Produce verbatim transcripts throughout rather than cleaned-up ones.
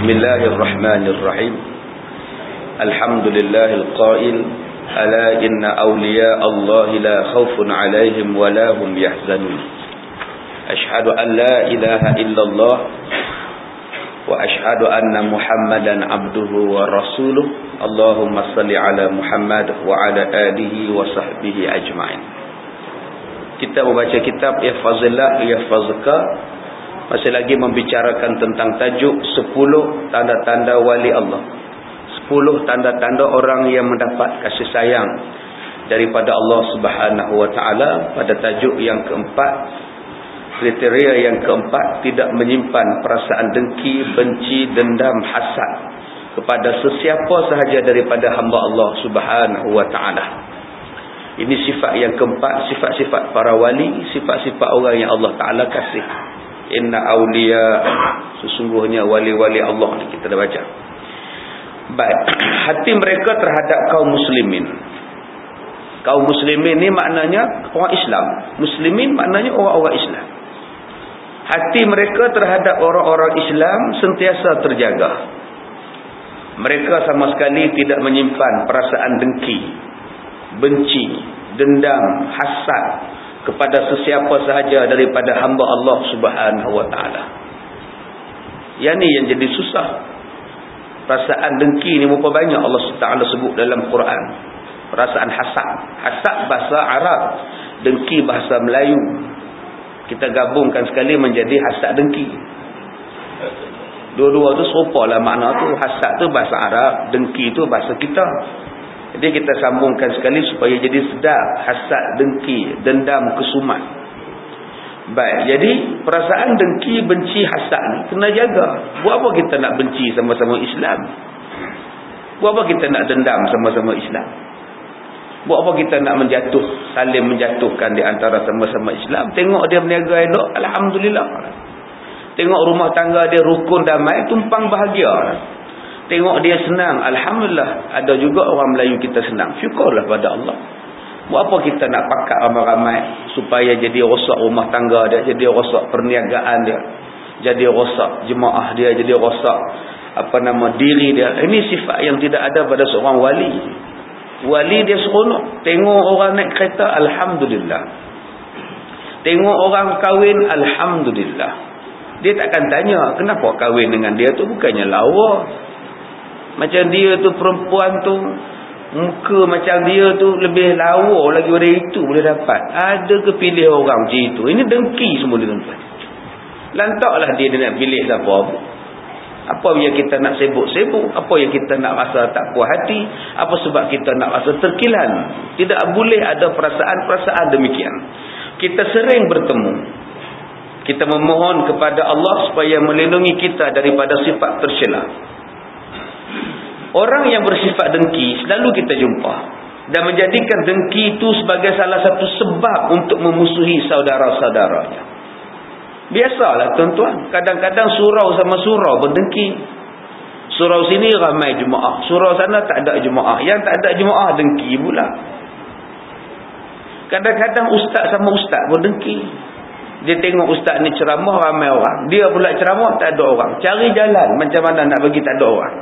Bismillahirrahmanirrahim. Alhamdulillahil qail ala inna awliya Allah la khawfun alaihim wa la hum yahzanun. Ashhadu an la ilaha illallah wa ashhadu anna Muhammadan abduhu wa rasuluh. Allahumma salli ala Muhammad wa ala alihi wa sahbihi ajma'in. Kita membaca kitab Ihfazillah Yahfazka, masih lagi membicarakan tentang tajuk sepuluh tanda-tanda wali Allah. sepuluh tanda-tanda orang yang mendapat kasih sayang daripada Allah Subhanahu wa taala. Pada tajuk yang keempat, kriteria yang keempat, tidak menyimpan perasaan dengki, benci, dendam, hasad kepada sesiapa sahaja daripada hamba Allah Subhanahu wa taala. Ini sifat yang keempat, sifat-sifat para wali, sifat-sifat orang yang Allah Taala kasih. Inna awliya, sesungguhnya wali-wali Allah, kita dah baca. Baik, hati mereka terhadap kaum muslimin. Kaum muslimin ni maknanya orang Islam. Muslimin maknanya orang-orang Islam. Hati mereka terhadap orang-orang Islam sentiasa terjaga. Mereka sama sekali tidak menyimpan perasaan dengki, benci, dendam, hasad kepada sesiapa sahaja daripada hamba Allah Subhanahu wa taala. Yang ni yang jadi susah. Perasaan dengki ni berapa banyak Allah Taala sebut dalam Quran. Perasaan hasad. Hasad bahasa Arab, dengki bahasa Melayu. Kita gabungkan sekali menjadi hasad dengki. Dua-dua tu serupalah makna tu. Hasad tu bahasa Arab, dengki tu bahasa kita. Jadi kita sambungkan sekali supaya jadi sedap. Hasad, dengki, dendam, kesumat. Baik, jadi perasaan dengki, benci, hasad ni kena jaga. Buat apa kita nak benci sama-sama Islam? Buat apa kita nak dendam sama-sama Islam? Buat apa kita nak menjatuh, saling menjatuhkan di antara sama-sama Islam? Tengok dia berniaga elok, alhamdulillah. Tengok rumah tangga dia rukun damai, tumpang bahagia. Tengok dia senang, alhamdulillah. Ada juga orang Melayu kita senang, syukurlah pada Allah. Buat apa kita nak pakat ramai-ramai supaya jadi rosak rumah tangga dia, jadi rosak perniagaan dia, jadi rosak jemaah dia, jadi rosak apa nama diri dia. Ini sifat yang tidak ada pada seorang wali. Wali dia seronok tengok orang naik kereta, alhamdulillah. Tengok orang kahwin, alhamdulillah. Dia takkan tanya kenapa kahwin dengan dia tu, bukannya lawa. Macam dia tu, perempuan tu muka macam dia tu lebih lawa lagi daripada itu boleh dapat. Ada ke pilih orang macam itu? Ini dengki semua dia tuan. Lantaklah dia, dia nak pilih siapa. Apa yang kita nak sibuk-sibuk? Apa yang kita nak rasa tak puas hati? Apa sebab kita nak rasa terkilan? Tidak boleh ada perasaan-perasaan demikian. Kita sering bertemu, kita memohon kepada Allah supaya melindungi kita daripada sifat tercela. Orang yang bersifat dengki selalu kita jumpa, dan menjadikan dengki itu sebagai salah satu sebab untuk memusuhi saudara-saudaranya. Biasalah tuan-tuan, kadang-kadang surau sama surau berdengki. Surau sini ramai jemaah, surau sana tak ada jemaah. Yang tak ada jemaah dengki pula. Kadang-kadang ustaz sama ustaz berdengki. Dia tengok ustaz ni ceramah ramai orang, dia pula ceramah tak ada orang. Cari jalan macam mana nak bagi tak ada orang.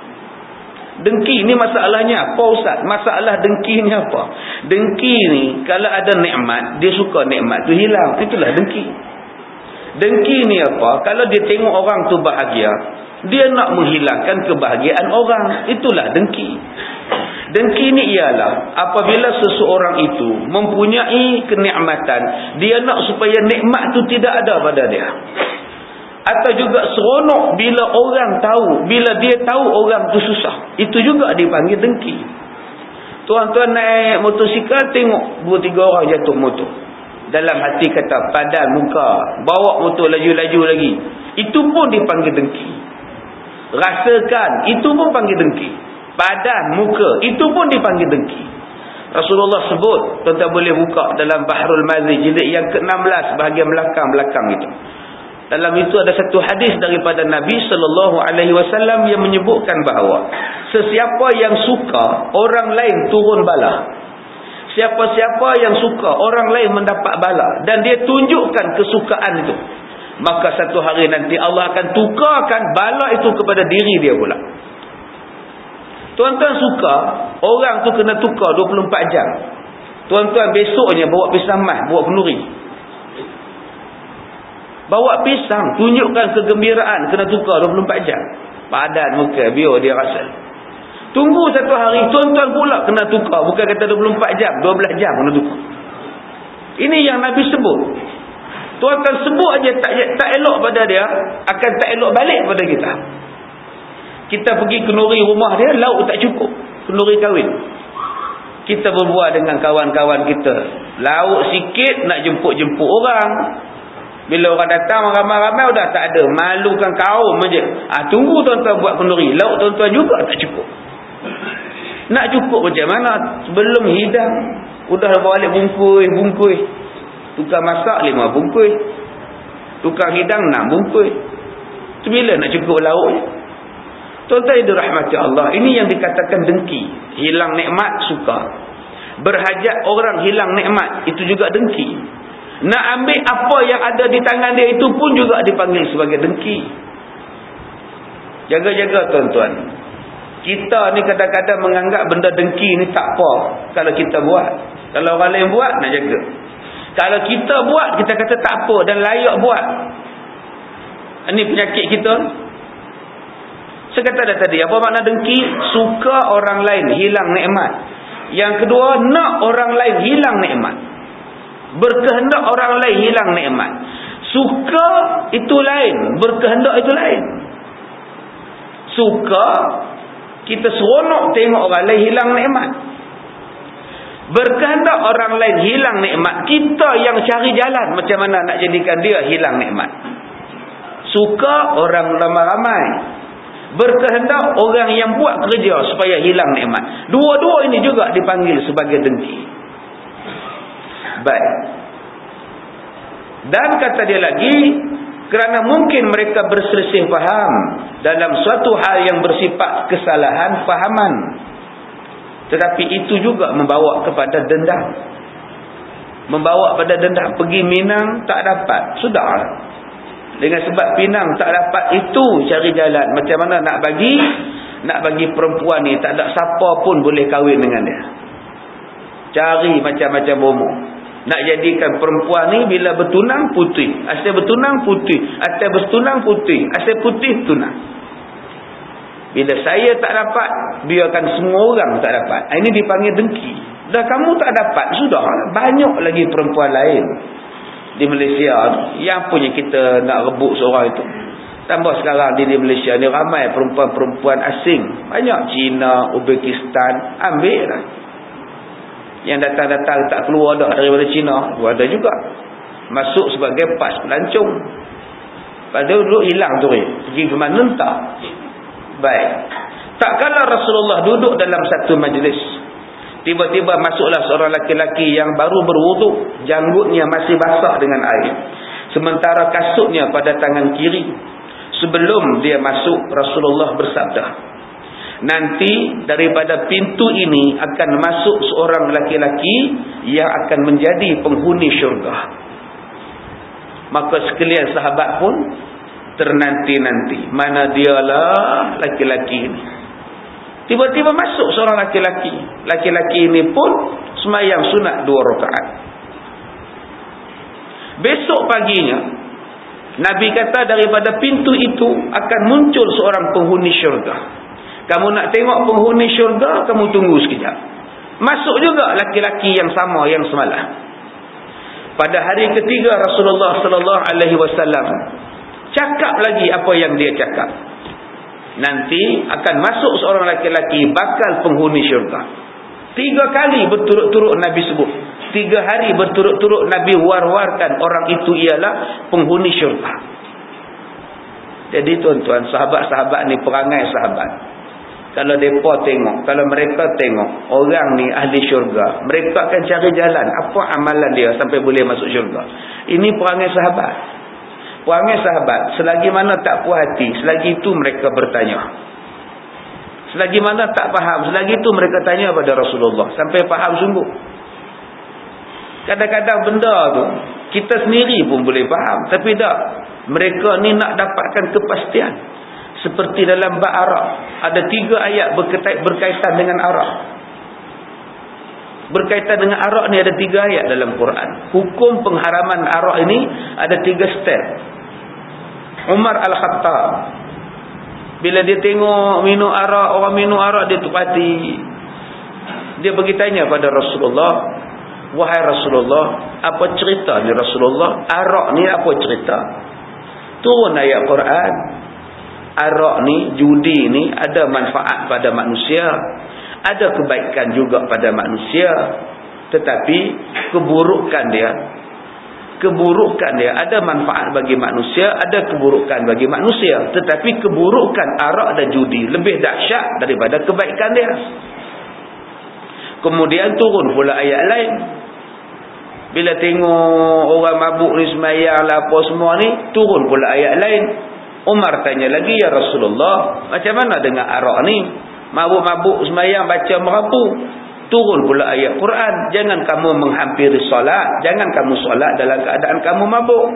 Dengki ni masalahnya apa ustaz? Masalah dengki ni apa? Dengki ni kalau ada nikmat, dia suka nikmat tu hilang. Itulah dengki. Dengki ni apa? Kalau dia tengok orang tu bahagia, dia nak menghilangkan kebahagiaan orang. Itulah dengki. Dengki ni ialah apabila seseorang itu mempunyai kenikmatan, dia nak supaya nikmat tu tidak ada pada dia. Atau juga seronok bila orang tahu, bila dia tahu orang tu susah. Itu juga dipanggil dengki. Tuan-tuan naik motosikal, tengok dua tiga orang jatuh motor. Dalam hati kata, padan muka, bawa motor laju-laju lagi. Itu pun dipanggil dengki. Rasakan, itu pun panggil dengki. Padan muka, itu pun dipanggil dengki. Rasulullah sebut, tuan-tuan boleh buka dalam Bahrul Mazi jilid yang ke enam belas bahagian belakang-belakang itu. Dalam itu ada satu hadis daripada Nabi sallallahu alaihi wasallam yang menyebutkan bahawa sesiapa yang suka orang lain turun bala, siapa-siapa yang suka orang lain mendapat bala dan dia tunjukkan kesukaan itu, maka satu hari nanti Allah akan tukarkan bala itu kepada diri dia pula. Tuan-tuan suka orang tu kena tukar dua puluh empat jam. Tuan-tuan besoknya bawa pisang mas, bawa kenduri. Bawa pisang, tunjukkan kegembiraan kena tukar dua puluh empat jam. Padan muka, biar dia rasa. Tunggu satu hari, tuan-tuan pula kena tukar. Bukan kata dua puluh empat jam, dua belas jam kena tukar. Ini yang Nabi sebut. Tuan-tuan sebut aja tak, tak elok pada dia, akan tak elok balik pada kita. Kita pergi kenduri rumah dia, lauk tak cukup. Kenduri kahwin. Kita berbual dengan kawan-kawan kita. Lauk sikit nak jemput-jemput orang. Bila orang datang ramai-ramai dah tak ada. Malukan kaum je. Ah, tunggu tuan-tuan buat kenduri. Lauk tuan-tuan juga tak cukup. Nak cukup macam mana? Sebelum hidang. Udah balik bungkus-bungkus. Tukar masak lima bungkus. Tukar hidang enam bungkus. Tu bila nak cukup lauk? Tuan-tuan yang dirahmati Allah. Ini yang dikatakan dengki. Hilang nikmat suka. Berhajat orang hilang nikmat. Itu juga dengki. Nak ambil apa yang ada di tangan dia itu pun juga dipanggil sebagai dengki. Jaga-jaga tuan-tuan. Kita ni kadang-kadang menganggap benda dengki ni tak apa kalau kita buat. Kalau orang lain buat, nak jaga. Kalau kita buat, kita kata tak apa dan layak buat. Ini penyakit kita. Saya kata dah tadi, apa makna dengki? Suka orang lain hilang nikmat. Yang kedua, nak orang lain hilang nikmat. Berkehendak orang lain hilang nikmat. Suka itu lain, berkehendak itu lain. Suka, kita seronok tengok orang lain hilang nikmat. Berkehendak orang lain hilang nikmat, kita yang cari jalan macam mana nak jadikan dia hilang nikmat. Suka orang ramai-ramai, berkehendak orang yang buat kerja supaya hilang nikmat. Dua-dua ini juga dipanggil sebagai dengki. Baik. Dan kata dia lagi, kerana mungkin mereka berselisih faham dalam suatu hal yang bersifat kesalahan fahaman, tetapi itu juga membawa kepada dendam. Membawa pada dendam. Pergi Minang tak dapat, sudah. Dengan sebab Pinang tak dapat itu, cari jalan macam mana nak bagi nak bagi perempuan ni tak ada siapa pun boleh kahwin dengan dia. Cari macam-macam bomo. Nak jadikan perempuan ni bila bertunang putih, asal bertunang putih, asal bertunang putih, asal putih tunang. Bila saya tak dapat, biarkan semua orang tak dapat. Ini dipanggil dengki. Dah kamu tak dapat, sudah banyak lagi perempuan lain di Malaysia yang punya kita nak rebut seorang itu. Tambah sekarang di, di Malaysia ni ramai perempuan-perempuan asing. Banyak Cina, Uzbekistan, ambil lah. Yang datang-datang tak keluar dah daripada Cina, ada juga. Masuk sebagai pas pelancong. Padahal dulu hilang tu, pergi ke mana entah. Baik. Tak kala Rasulullah duduk dalam satu majlis, tiba-tiba masuklah seorang laki-laki yang baru berwuduk, janggutnya masih basah dengan air, sementara kasutnya pada tangan kiri. Sebelum dia masuk, Rasulullah bersabda, nanti daripada pintu ini akan masuk seorang laki-laki yang akan menjadi penghuni syurga. Maka sekalian sahabat pun ternanti-nanti, mana dialah laki-laki ini. Tiba-tiba masuk seorang laki-laki. Laki-laki ini pun sembahyang sunat dua rakaat. Besok paginya, Nabi kata daripada pintu itu akan muncul seorang penghuni syurga. Kamu nak tengok penghuni syurga, kamu tunggu sekejap. Masuk juga laki-laki yang sama yang semalam. Pada hari ketiga Rasulullah sallallahu alaihi wasallam cakap lagi apa yang dia cakap. Nanti akan masuk seorang laki-laki bakal penghuni syurga. Tiga kali berturut-turut Nabi sebut. Tiga hari berturut-turut Nabi war-warkan orang itu ialah penghuni syurga. Jadi tuan-tuan, sahabat-sahabat ni perangai sahabat. Kalau mereka tengok, kalau mereka tengok orang ni ahli syurga, mereka akan cari jalan apa amalan dia sampai boleh masuk syurga. Ini perangai sahabat. Perangai sahabat, selagi mana tak puas hati, selagi itu mereka bertanya. Selagi mana tak faham, selagi itu mereka tanya pada Rasulullah sampai faham sungguh. Kadang-kadang benda tu kita sendiri pun boleh faham, tapi tak. Mereka ni nak dapatkan kepastian. Seperti dalam bab arak, ada tiga ayat berkaitan dengan arak. Berkaitan dengan arak ni ada tiga ayat dalam Quran. Hukum pengharaman arak ini ada tiga step. Umar Al-Khattab, bila dia tengok minum arak, orang minum arak, dia tupati. Dia pergi tanya pada Rasulullah, wahai Rasulullah, apa cerita ni Rasulullah? Arak ni apa cerita? Turun ayat Quran. Arak ni, judi ni ada manfaat pada manusia, ada kebaikan juga pada manusia, tetapi keburukan dia keburukan dia ada manfaat bagi manusia, ada keburukan bagi manusia, tetapi keburukan arak dan judi lebih dahsyat daripada kebaikan dia. Kemudian turun pula ayat lain. Bila tengok orang mabuk ni semayang lah apa semua ni, turun pula ayat lain. Umar tanya lagi, ya Rasulullah, macam mana dengan arak ni? Mabuk-mabuk semayang baca merapu. Turun pula ayat Quran, jangan kamu menghampiri solat, jangan kamu solat dalam keadaan kamu mabuk.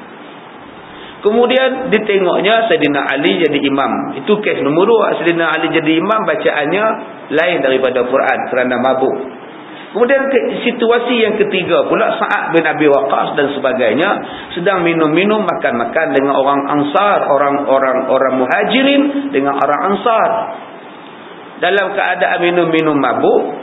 Kemudian ditengoknya Saidina Ali jadi imam. Itu kes nombor dua. Saidina Ali jadi imam, bacaannya lain daripada Quran kerana mabuk. Kemudian situasi yang ketiga pula, Sa'ad bin Abi Waqqas dan sebagainya sedang minum-minum, makan-makan dengan orang Ansar, orang-orang orang Muhajirin dengan orang Ansar. Dalam keadaan minum-minum mabuk,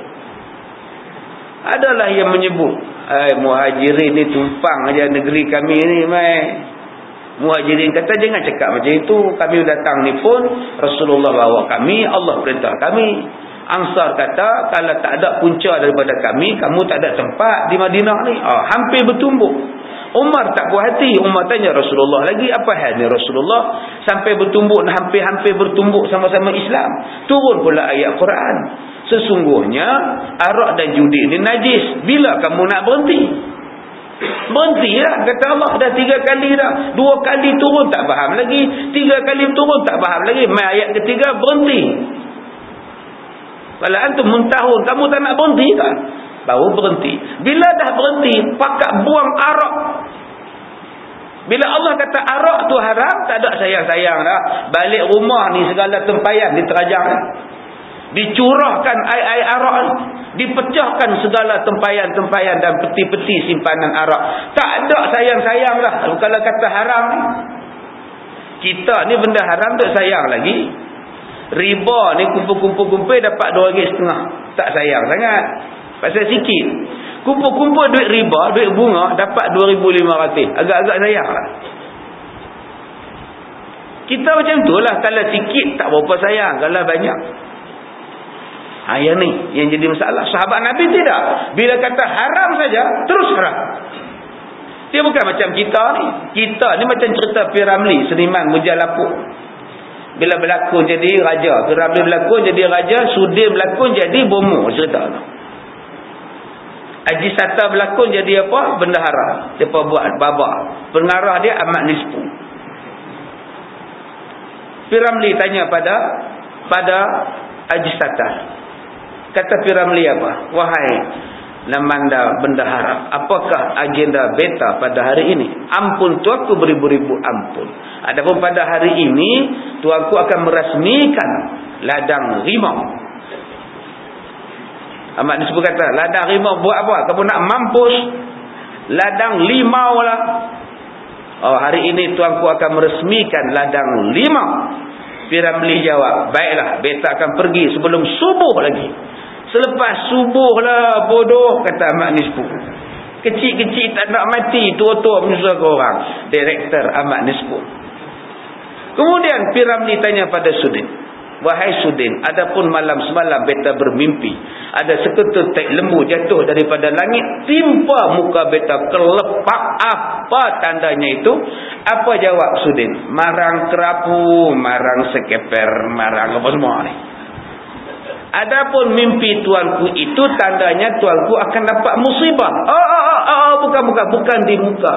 adalah yang menyebut, "Hai Muhajirin ni tumpang aja negeri kami ni, mai." Muhajirin kata, "Jangan cakap macam itu. Kami datang ni pun Rasulullah bawa kami, Allah perintah kami." Ansar kata, "Kalau tak ada punca daripada kami, kamu tak ada tempat di Madinah ni." Ah, hampir bertumbuk. Umar tak puas hati. Umar tanya Rasulullah lagi, "Apa hal ni Rasulullah? Sampai bertumbuk, hampir-hampir bertumbuk sama-sama Islam." Turun pula ayat Quran. Sesungguhnya arak dan judi ni najis. Bila kamu nak berhenti? Berhentilah, kata Allah. Dah tiga kali dah. Dua kali turun tak faham lagi. Tiga kali turun tak faham lagi. Mai ayat ketiga, berhenti. Kalau antum muntahun, kamu tak nak berhenti tak? Baru berhenti. Bila dah berhenti, pakat buang arak. Bila Allah kata arak tu haram, tak ada sayang-sayang dah. Balik rumah ni segala tempayan diterajang. Dicurahkan air-air arak, dipecahkan segala tempayan-tempayan dan peti-peti simpanan arak. Tak ada sayang-sayang dah. Kalau kata haram, kita ni benda haram tak sayang lagi. Riba ni kumpul-kumpul-kumpul dapat dua ringgit setengah. Tak sayang sangat. Pasal sikit. Kumpul-kumpul duit riba, duit bunga dapat dua ribu lima ratus. Agak-agak sayang lah. Kita macam tu lah. Kalau sikit tak berapa sayang. Kalau banyak. Ha, yang ni yang jadi masalah. Sahabat Nabi tidak. Bila kata haram saja, terus haram. Dia bukan macam kita ni. Kita ni macam cerita P. Ramlee, seniman Mujalapuk. Bila berlakon jadi raja. P. Ramlee berlakon jadi raja, Sudir berlakon jadi bomo cerita tu. Haji Sata berlakon jadi apa? Bendahara. Dia buat babak. Pengarah dia Ahmad Nispu. P. Ramlee tanya pada pada Haji Sata. Kata P. Ramlee apa? Wahai Lamanda Bendahara, apakah agenda beta pada hari ini? Ampun tuanku beribu-ribu ampun. Adapun pada hari ini, tuanku akan merasmikan ladang rimau. Ahmad Nisbu kata, ladang rimau buat apa? Kamu nak mampus? Ladang limau lah. Oh, hari ini tuanku akan meresmikan ladang limau. P. Ramlee jawab, baiklah, beta akan pergi sebelum subuh lagi. Selepas subuh lah bodoh, kata Ahmad Nisbu. Kecil-kecil tak nak mati, tua-tua menyusah ke orang. Direktor Ahmad Nisbu. Kemudian P. Ramlee tanya pada Sudin, wahai Sudin, adapun malam semalam beta bermimpi ada seketul tek lembu jatuh daripada langit, timpa muka beta kelepak. Apa tandanya itu? Apa jawab Sudin? Marang kerapu, marang sekeper, marang apa semua ni. Adapun mimpi tuanku itu tandanya tuanku akan dapat musibah. Oh, oh, oh, oh bukan, bukan, bukan di muka.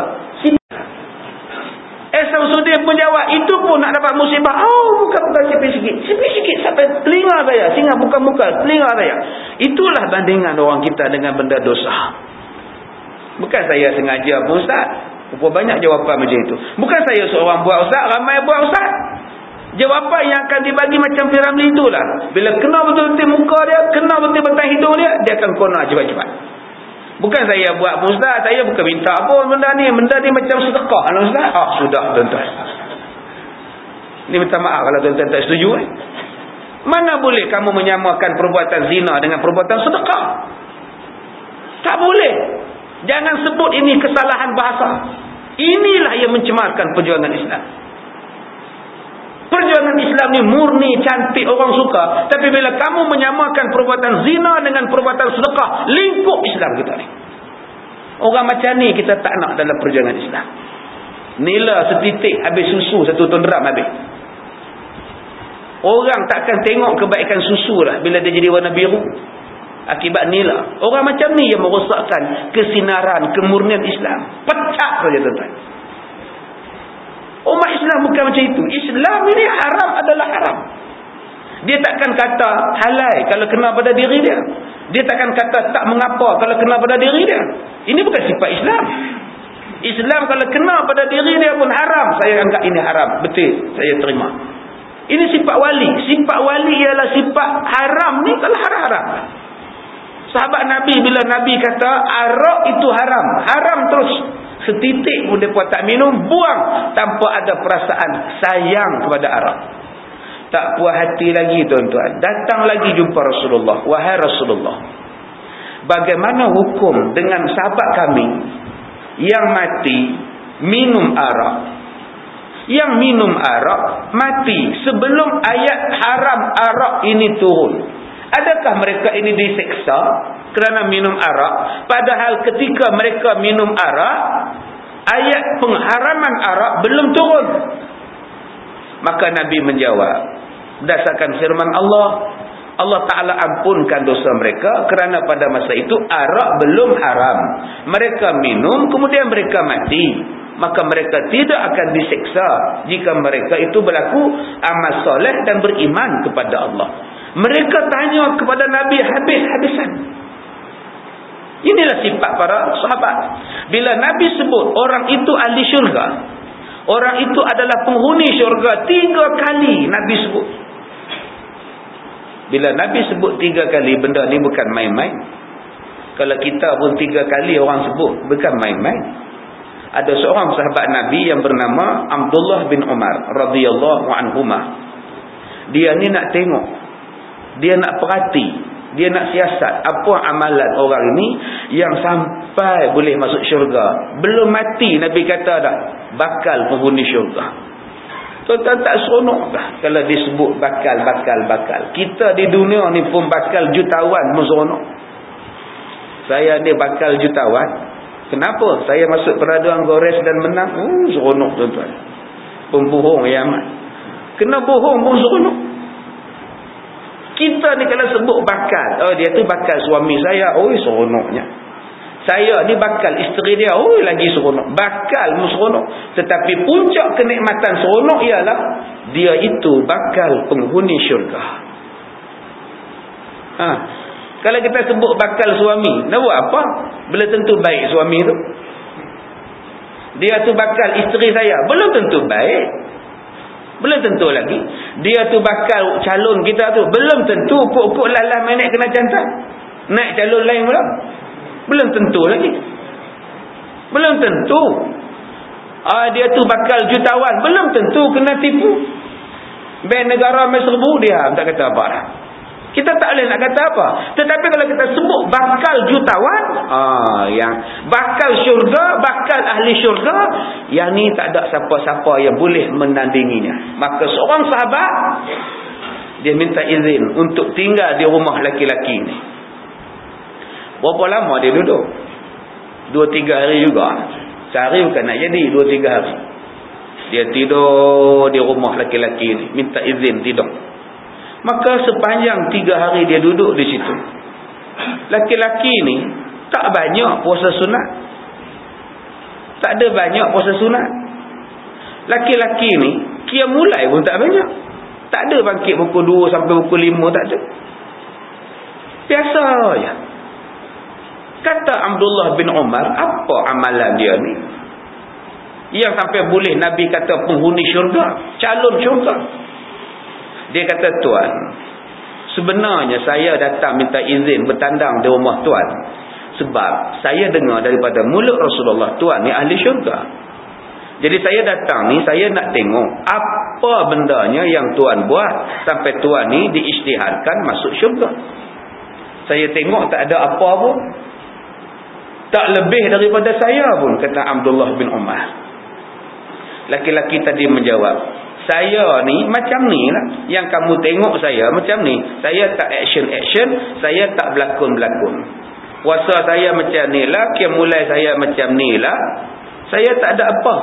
Eh, Samsudin pun jawab, itu pun nak dapat musibah. Oh, bukan, bukan, sikit-sikit. Sikit-sikit sampai telinga saya. Sehingga bukan muka, telinga saya. Itulah bandingan orang kita dengan benda dosa. Bukan saya sengaja pun, Ustaz. Berapa banyak jawapan macam itu. Bukan saya seorang buat ustaz, ramai buat ustaz. Jawapan yang akan dibagi macam Piramli itulah. Bila kena betul-betul muka dia, kena betul-betul hidung dia, dia akan kona cepat-cepat. Bukan saya buat pun ustaz, saya bukan minta apa benda ni. Benda ni macam sedekah lah ustaz. Ah, sudah tuan-tuan. Ni minta maaf kalau tuan-tuan tak setuju. Eh? Mana boleh kamu menyamakan perbuatan zina dengan perbuatan sedekah? Tak boleh. Jangan sebut ini kesalahan bahasa. Inilah yang mencemarkan perjuangan Islam. Perjuangan Islam ni murni, cantik, orang suka. Tapi bila kamu menyamakan perbuatan zina dengan perbuatan sedekah, lingkup Islam kita ni. Orang macam ni kita tak nak dalam perjuangan Islam. Nila setitik habis susu, satu ton dram habis. Orang takkan tengok kebaikan susu lah bila dia jadi warna biru. Akibat nila. Orang macam ni yang merosakkan kesinaran, kemurnian Islam. Pecah saja tuan-tuan. Umat Islam bukan macam itu. Islam ini haram adalah haram. Dia takkan kata halal kalau kena pada diri dia. Dia takkan kata tak mengapa kalau kena pada diri dia. Ini bukan sifat Islam. Islam kalau kena pada diri dia pun haram. Saya anggap ini haram. Betul. Saya terima. Ini sifat wali. Sifat wali ialah sifat haram ni kalau haram-haram. Sahabat Nabi bila Nabi kata arak itu haram. Haram terus. Setitik pun mereka tak minum, buang tanpa ada perasaan sayang kepada arak. Tak puas hati lagi tuan-tuan. Datang lagi jumpa Rasulullah. Wahai Rasulullah, bagaimana hukum dengan sahabat kami yang mati minum arak? Yang minum arak mati sebelum ayat haram arak ini turun. Adakah mereka ini diseksa kerana minum arak? Padahal ketika mereka minum arak, ayat pengharaman arak belum turun. Maka Nabi menjawab, berdasarkan firman Allah, Allah Ta'ala ampunkan dosa mereka kerana pada masa itu arak belum haram. Mereka minum, kemudian mereka mati. Maka mereka tidak akan diseksa jika mereka itu berlaku amal soleh dan beriman kepada Allah. Mereka tanya kepada Nabi habis-habisan. Inilah sifat para sahabat. Bila Nabi sebut orang itu ahli syurga, orang itu adalah penghuni syurga, tiga kali Nabi sebut. Bila Nabi sebut tiga kali, benda ni bukan main-main. Kalau kita pun tiga kali orang sebut, bukan main-main. Ada seorang sahabat Nabi yang bernama Abdullah bin Umar radhiyallahu anhuma. Dia ni nak tengok, dia nak perhati, dia nak siasat apa amalan orang ini yang sampai boleh masuk syurga. Belum mati Nabi kata dah bakal penghuni syurga. Tuan-tuan tak seronok dah kalau disebut bakal, bakal, bakal. Kita di dunia ni pun bakal jutawan pun seronok. Saya ni bakal jutawan. Kenapa? Saya masuk peraduan gores dan menang. Oh, seronok tuan-tuan. Pembohong yang amat. Kena bohong pun seronok. Kita ni kalau sebut bakal, oh dia tu bakal suami saya, oh seronoknya. Saya ni bakal isteri dia, oh lagi seronok. Bakal pun seronok. Tetapi puncak kenikmatan seronok ialah dia itu bakal penghuni syurga. Ha. Kalau kita sebut bakal suami, nak buat apa? Belum tentu baik suami tu. Dia tu bakal isteri saya, belum tentu baik. Belum tentu lagi. Dia tu bakal calon kita tu, belum tentu. Pok-pok lalah main naik kena cantik. Naik calon lain pula. Belum tentu lagi. Belum tentu. Ah, dia tu bakal jutawan, belum tentu kena tipu. Bank negara mai serbu dia, tak kata apa dah. Kita tak boleh nak kata apa. Tetapi kalau kita sebut bakal jutawan, ah, yang bakal syurga, bakal ahli syurga, yang ni tak ada siapa-siapa yang boleh menandinginya. Maka seorang sahabat, dia minta izin untuk tinggal di rumah laki-laki ni. Berapa lama dia duduk? Dua tiga hari juga. Sehari bukan nak jadi, dua tiga hari. Dia tidur di rumah laki-laki ni, minta izin tidur. Maka sepanjang tiga hari dia duduk di situ, laki-laki ni tak banyak puasa sunat. Tak ada banyak puasa sunat. Laki-laki ni kia mulai pun tak banyak. Tak ada bangkit pukul dua sampai pukul lima, tak ada. Biasa je. Kata Abdullah bin Umar, apa amalan dia ni? Yang sampai boleh Nabi kata penghuni syurga, calon syurga. Dia kata, tuan, sebenarnya saya datang minta izin bertandang di rumah tuan sebab saya dengar daripada mulut Rasulullah, tuan ni ahli syurga. Jadi saya datang ni, saya nak tengok apa bendanya yang tuan buat sampai tuan ni diisytiharkan masuk syurga. Saya tengok tak ada apa pun, tak lebih daripada saya pun, kata Abdullah bin Umar. Laki-laki tadi menjawab, saya ni macam ni lah. Yang kamu tengok saya macam ni. Saya tak action-action, saya tak berlakon-berlakon. Puasa saya macam ni lah, mulai saya macam ni lah. Saya tak ada apa.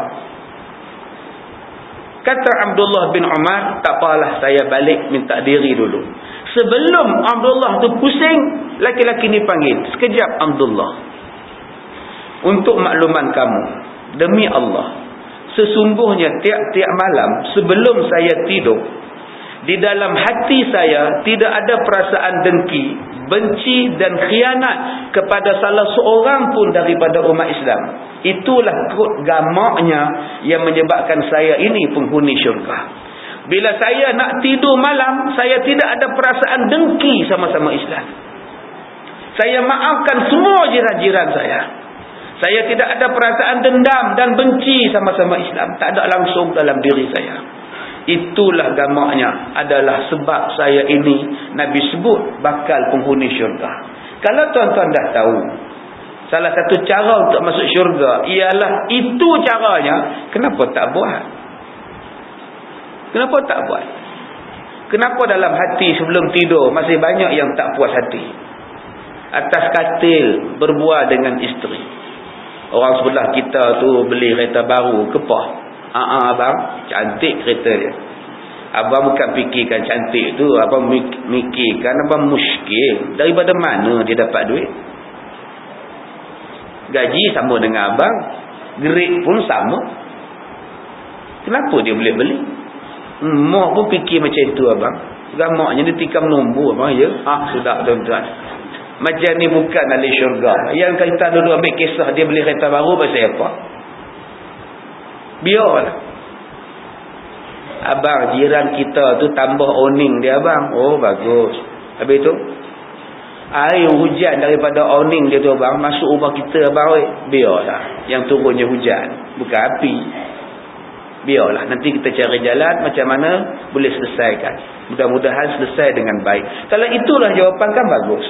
Kata Abdullah bin Umar, tak apalah, saya balik minta diri dulu. Sebelum Abdullah tu pusing, laki-laki ni panggil, sekejap Abdullah, untuk makluman kamu, demi Allah, sesungguhnya tiap-tiap malam sebelum saya tidur, di dalam hati saya tidak ada perasaan dengki, benci dan khianat kepada salah seorang pun daripada umat Islam. Itulah kod gamaknya yang menyebabkan saya ini penghuni syurga. Bila saya nak tidur malam, saya tidak ada perasaan dengki sama-sama Islam. Saya maafkan semua jiran-jiran saya. Saya tidak ada perasaan dendam dan benci sama-sama Islam. Tak ada langsung dalam diri saya. Itulah gamaknya adalah sebab saya ini Nabi sebut bakal penghuni syurga. Kalau tuan-tuan dah tahu salah satu cara untuk masuk syurga ialah itu caranya, kenapa tak buat? Kenapa tak buat? Kenapa dalam hati sebelum tidur masih banyak yang tak puas hati? Atas katil berbual dengan isteri. Orang sebelah kita tu beli kereta baru, kepah. Haa abang, cantik kereta dia. Abang bukan fikirkan cantik tu, abang mikirkan abang muskil. Daripada mana dia dapat duit? Gaji sama dengan abang, grade pun sama. Kenapa dia boleh beli? Hmm, mak pun fikir macam itu abang. Gamaknya dia tikam nombor abang ya. Ah, sudah tuan-tuan. Macam ni bukan ahli syurga. Yang kita dulu ambil kisah dia beli kereta baru pasal apa? Biarlah. Abang, jiran kita tu tambah awning dia abang. Oh bagus. Habis tu air hujan daripada awning dia tu abang masuk rumah kita abang. Oi. Biarlah. Yang turunnya hujan, bukan api. Biarlah, nanti kita cari jalan macam mana boleh selesaikan. Mudah-mudahan selesai dengan baik. Kalau itulah jawapan kan bagus.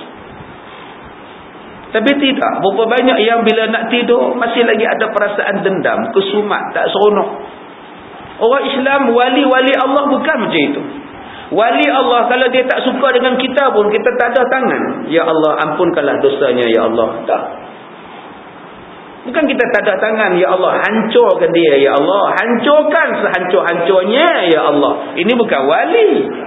Tapi tidak, berapa banyak yang bila nak tidur masih lagi ada perasaan dendam, kesumat, tak seronok. Orang Islam, wali-wali Allah bukan macam itu. Wali Allah kalau dia tak suka dengan kita pun, kita tak ada tangan. Ya Allah, ampunkanlah dosanya ya Allah. Tak. Bukan kita tak ada tangan, ya Allah, hancurkan dia ya Allah, hancurkan sehancur-hancurnya ya Allah. Ini bukan wali.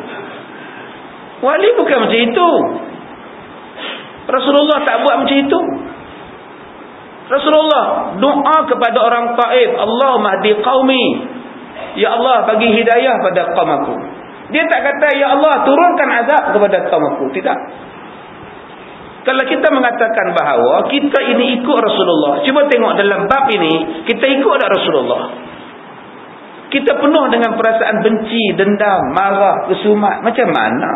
Wali bukan macam itu. Rasulullah tak buat macam itu. Rasulullah doa kepada orang Taif, Allahumma hdi qaumi, ya Allah bagi hidayah pada kaum aku. Dia tak kata ya Allah turunkan azab kepada kaum aku. Tidak. Kalau kita mengatakan bahawa kita ini ikut Rasulullah, cuba tengok dalam bab ini kita ikut tak Rasulullah? Kita penuh dengan perasaan benci, dendam, marah, kesumat. Macam mana?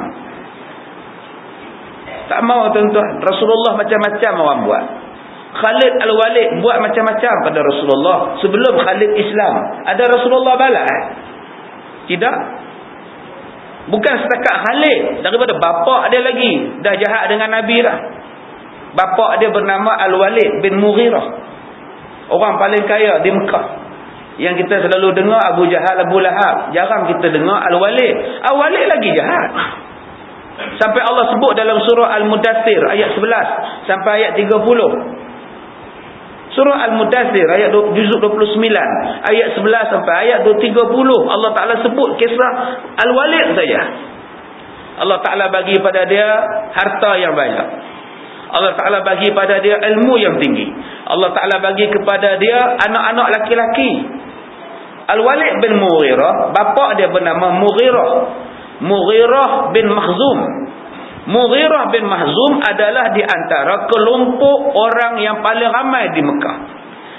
Tak mau tuan-tuan. Rasulullah macam-macam orang buat. Khalid Al-Walid buat macam-macam pada Rasulullah. Sebelum Khalid Islam, ada Rasulullah balas? Tidak. Bukan setakat Khalid, daripada bapa dia lagi dah jahat dengan Nabi dah. Bapa dia bernama Al-Walid bin Mughirah, orang paling kaya di Mekah. Yang kita selalu dengar Abu Jahal, Abu Lahab. Jarang kita dengar Al-Walid. Al-Walid lagi jahat. Sampai Allah sebut dalam surah Al-Mudaththir ayat sebelas sampai ayat tiga puluh. Surah Al-Mudaththir ayat juzuk dua puluh sembilan ayat sebelas sampai ayat tiga puluh, Allah Taala sebut kisah Al-Walid saja. Allah Taala bagi pada dia harta yang banyak. Allah Taala bagi pada dia ilmu yang tinggi. Allah Taala bagi kepada dia anak-anak laki-laki. Al-Walid bin Mughirah, bapa dia bernama Mughirah. Mughirah bin Makhzum. Mughirah bin Makhzum adalah di antara kelompok orang yang paling ramai di Mekah.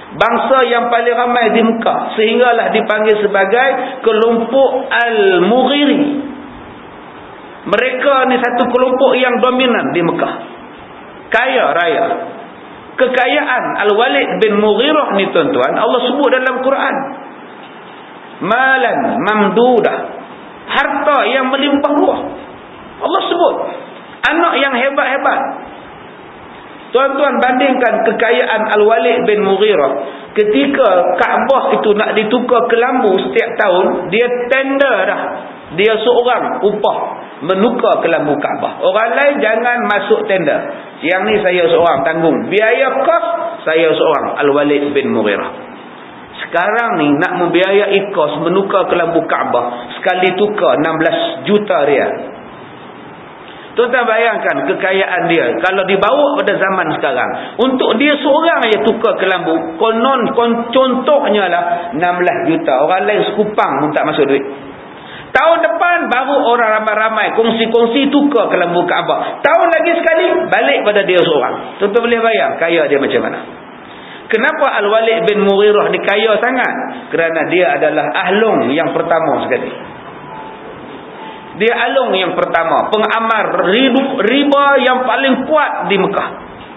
bangsa yang paling ramai di Mekah, sehinggalah dipanggil sebagai kelompok Al-Mughiri. Mereka ni satu kelompok yang dominan di Mekah, kaya raya. Kekayaan Al-Walid bin Mughirah ni tuan-tuan, Allah sebut dalam Quran, malan mamdudah, harta yang melimpah ruah. Allah sebut anak yang hebat-hebat. Tuan-tuan, bandingkan kekayaan Al-Walid bin Mughirah. Ketika Kaabah itu nak ditukar ke lambu setiap tahun, dia tender dah. Dia seorang upah menukar ke lambu Kaabah. Orang lain jangan masuk tender. Yang ni saya seorang tanggung. Biaya kos saya seorang, Al-Walid bin Mughirah. Sekarang ni nak membiayai kos menukar ke lambu Kaabah, sekali tukar enam belas juta rial. Tuan-tuan bayangkan kekayaan dia kalau dibawa pada zaman sekarang. Untuk dia seorang yang tukar ke lambu, konon kon, contohnya lah enam belas juta. Orang lain sekupang pun tak masuk duit. Tahun depan baru orang ramai-ramai kongsi-kongsi tukar ke lambu Kaabah. Tahun lagi sekali balik pada dia seorang. Tuan-tuan boleh bayang kaya dia macam mana. Kenapa Al-Walid bin Mughirah ni kaya sangat? Kerana dia adalah ahlung yang pertama sekali. Dia alung yang pertama, pengamar riba yang paling kuat di Mekah.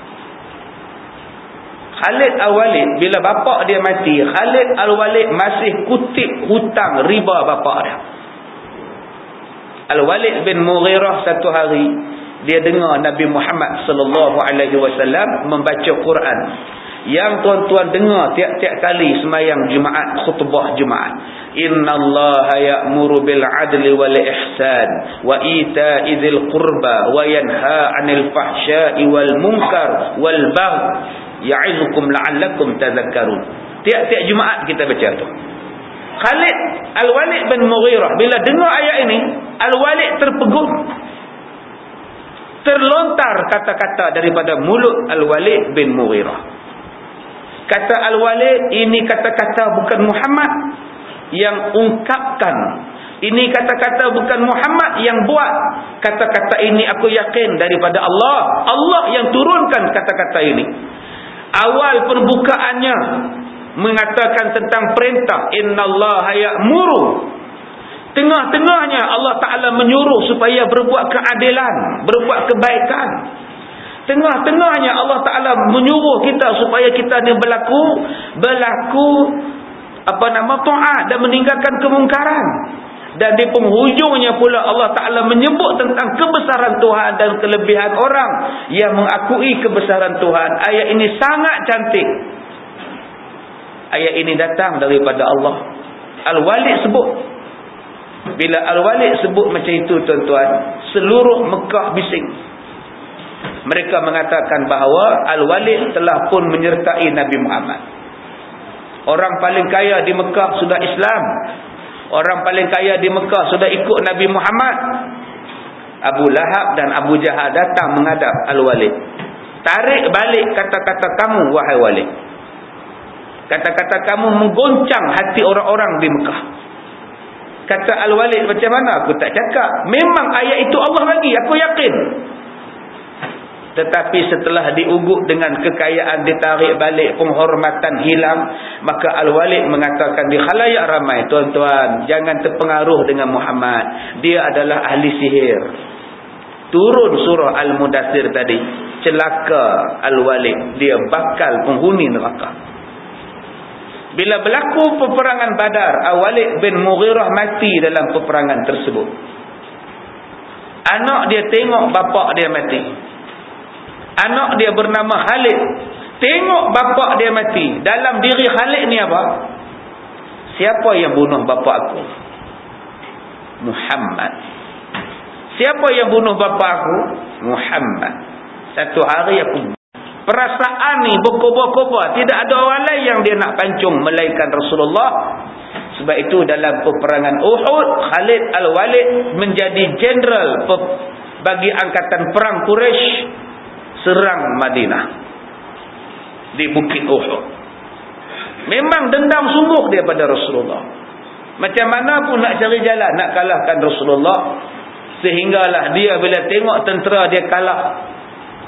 Khalid Al-Walid, bila bapa dia mati, Khalid Al-Walid masih kutip hutang riba bapa dia. Al-Walid bin Mughirah satu hari dia dengar Nabi Muhammad sallallahu alaihi wasallam membaca Quran. Yang tuan-tuan dengar tiap-tiap kali semayang Jumaat, khutbah Jumaat. Innallaha ya'muru bil 'adli wal ihsan wa ita'i dzil qurba wa yanha 'anil fahsya'i wal munkar wal baghi ya'izukum la'allakum tadhakkarun. Tiap-tiap Jumaat kita baca tu. Khalid Al-Walid bin Mughirah bila dengar ayat ini, Al-Walid terpegun. Terlontar kata-kata daripada mulut Al-Walid bin Mughirah. Kata Al-Walid, ini kata-kata bukan Muhammad yang ungkapkan. Ini kata-kata bukan Muhammad yang buat. Kata-kata ini aku yakin daripada Allah. Allah yang turunkan kata-kata ini. Awal perbukaannya mengatakan tentang perintah. Innallaha ya'muru. Tengah-tengahnya Allah Ta'ala menyuruh supaya berbuat keadilan, berbuat kebaikan. Tengah-tengahnya Allah Ta'ala menyuruh kita supaya kita ni berlaku berlaku apa nama taat dan meninggalkan kemungkaran. Dan di penghujungnya pula Allah Ta'ala menyebut tentang kebesaran Tuhan dan kelebihan orang yang mengakui kebesaran Tuhan. Ayat ini sangat cantik. Ayat ini datang daripada Allah. Al-Walid sebut. Bila Al-Walid sebut macam itu tuan-tuan, seluruh Mekah bising. Mereka mengatakan bahawa Al-Walid telah pun menyertai Nabi Muhammad. Orang paling kaya di Mekah sudah Islam. Orang paling kaya di Mekah sudah ikut Nabi Muhammad. Abu Lahab dan Abu Jahal datang menghadap Al-Walid. Tarik balik kata-kata kamu, wahai Walid. Kata-kata kamu menggoncang hati orang-orang di Mekah. Kata Al-Walid, macam mana aku tak cakap? Memang ayat itu Allah bagi, aku yakin. Tetapi setelah diugut dengan kekayaan, ditarik balik, penghormatan hilang, maka Al-Walid mengatakan di khalayak ramai, tuan-tuan, jangan terpengaruh dengan Muhammad. Dia adalah ahli sihir. Turun surah Al-Mudaththir tadi, celaka Al-Walid, dia bakal penghuni neraka. Bila berlaku peperangan Badar, Al-Walid bin Mughirah mati dalam peperangan tersebut. Anak dia tengok bapa dia mati. Anak dia bernama Khalid. Tengok bapa dia mati. Dalam diri Khalid ni apa? Siapa yang bunuh bapa aku? Muhammad. Siapa yang bunuh bapa aku? Muhammad. Satu hari aku. Perasaan ni berkobar-kobar. Tidak ada orang lain yang dia nak pancung melainkan Rasulullah. Sebab itu dalam peperangan Uhud, Khalid Al-Walid menjadi jeneral bagi angkatan perang Quraisy serang Madinah di Bukit Uhud. Memang dendam sungguh dia pada Rasulullah. Macam mana pun nak cari jalan nak kalahkan Rasulullah. Sehinggalah dia bila tengok tentera dia kalah,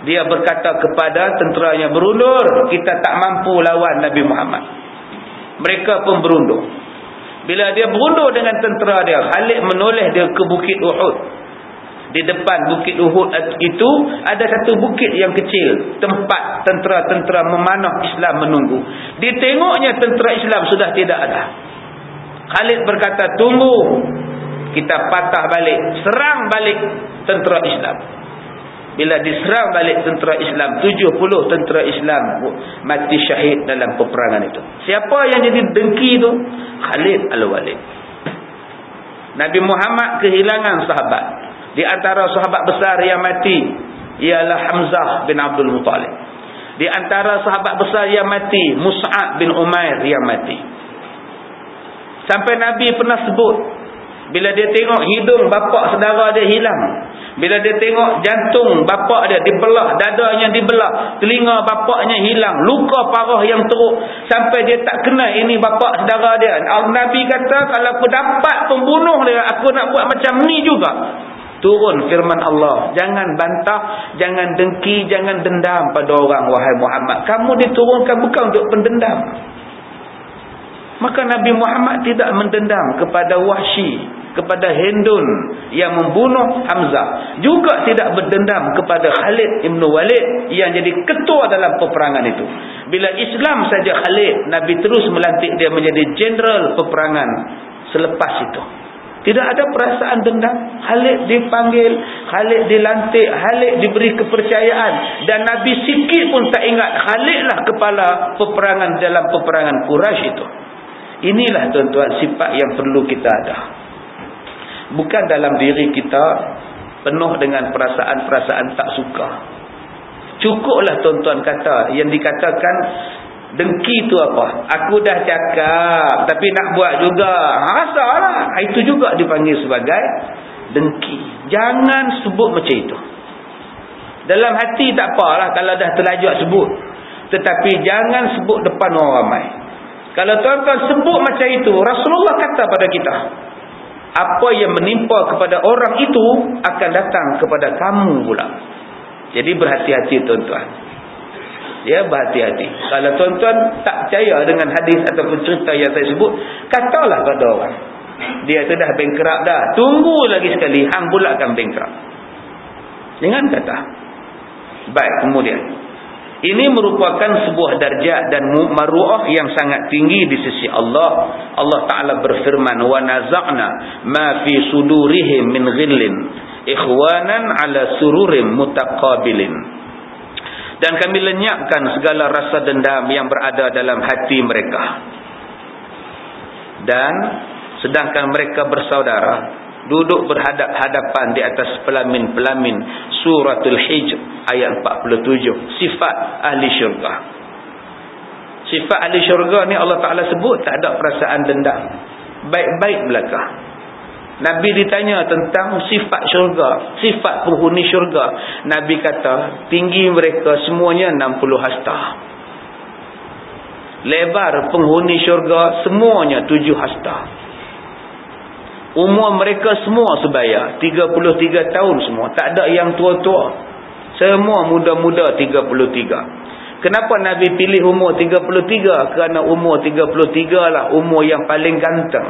Dia berkata kepada tenteranya, berundur, kita tak mampu lawan Nabi Muhammad. Mereka pun berundur. Bila dia berundur dengan tentera dia, Khalid menoleh dia ke Bukit Uhud. Di depan Bukit Uhud itu ada satu bukit yang kecil, tempat tentera-tentera memanah Islam menunggu. Ditengoknya tentera Islam sudah tidak ada. Khalid berkata, tunggu, kita patah balik, serang balik tentera Islam. Bila diserang balik tentera Islam, tujuh puluh tentera Islam mati syahid dalam peperangan itu. Siapa yang jadi dengki itu? Khalid Al-Walid. Nabi Muhammad kehilangan sahabat. Di antara sahabat besar yang mati ialah Hamzah bin Abdul Muttalib. Di antara sahabat besar yang mati, Mus'ab bin Umair yang mati. Sampai Nabi pernah sebut, bila dia tengok hidung bapa saudara dia hilang, bila dia tengok jantung bapa dia dibelah, dadanya dibelah, telinga bapaknya hilang, luka parah yang teruk, sampai dia tak kenal ini bapa saudara dia. Nabi kata, kalau aku dapat pembunuh dia, aku nak buat macam ni juga. Turun firman Allah, jangan bantah, jangan dengki, jangan dendam pada orang, wahai Muhammad. Kamu diturunkan bukan untuk pendendam. Maka Nabi Muhammad tidak mendendam kepada Wahsy, kepada Hindun yang membunuh Hamzah. Juga tidak berdendam kepada Khalid Ibn Walid yang jadi ketua dalam peperangan itu. Bila Islam saja Khalid, Nabi terus melantik dia menjadi jeneral peperangan selepas itu. Tidak ada perasaan dendam. Khalid dipanggil, Khalid dilantik, Khalid diberi kepercayaan. Dan Nabi sikit pun tak ingat Khalid lah kepala peperangan dalam peperangan Quraisy itu. Inilah tuan-tuan sifat yang perlu kita ada. Bukan dalam diri kita penuh dengan perasaan-perasaan tak suka. Cukuplah tuan-tuan kata, yang dikatakan dengki tu apa? Aku dah cakap tapi nak buat juga. Rasalah. Itu juga dipanggil sebagai dengki. Jangan sebut macam itu. Dalam hati tak apalah kalau dah terlajak sebut. Tetapi jangan sebut depan orang ramai. Kalau tuan-tuan sebut macam itu, Rasulullah kata pada kita, apa yang menimpa kepada orang itu akan datang kepada kamu pula. Jadi berhati-hati tuan-tuan. Ya, berhati-hati. Kalau tuan-tuan tak percaya dengan hadis ataupun cerita yang saya sebut, katalah pada orang, dia tu dah bankrupt dah, tunggu lagi sekali, hang pula akan bankrupt. Jangan kata. Baik, kemudian ini merupakan sebuah darjat dan maruah yang sangat tinggi di sisi Allah. Allah Ta'ala berfirman, wa naza'na ma fi sudurihim min ghillin ikhwanan ala sururim mutaqabilin. Dan kami lenyapkan segala rasa dendam yang berada dalam hati mereka. Dan sedangkan mereka bersaudara, duduk berhadap-hadapan di atas pelamin-pelamin. Suratul Hijr ayat empat puluh tujuh. Sifat ahli syurga. Sifat ahli syurga ni Allah Ta'ala sebut tak ada perasaan dendam. Baik-baik belaka. Nabi ditanya tentang sifat syurga, sifat penghuni syurga. Nabi kata tinggi mereka semuanya enam puluh hasta. Lebar penghuni syurga semuanya tujuh hasta. Umur mereka semua sebaya, tiga puluh tiga tahun semua. Tak ada yang tua-tua. Semua muda-muda tiga puluh tiga. Kenapa Nabi pilih umur tiga puluh tiga? Kerana umur tiga puluh tiga lah umur yang paling ganteng.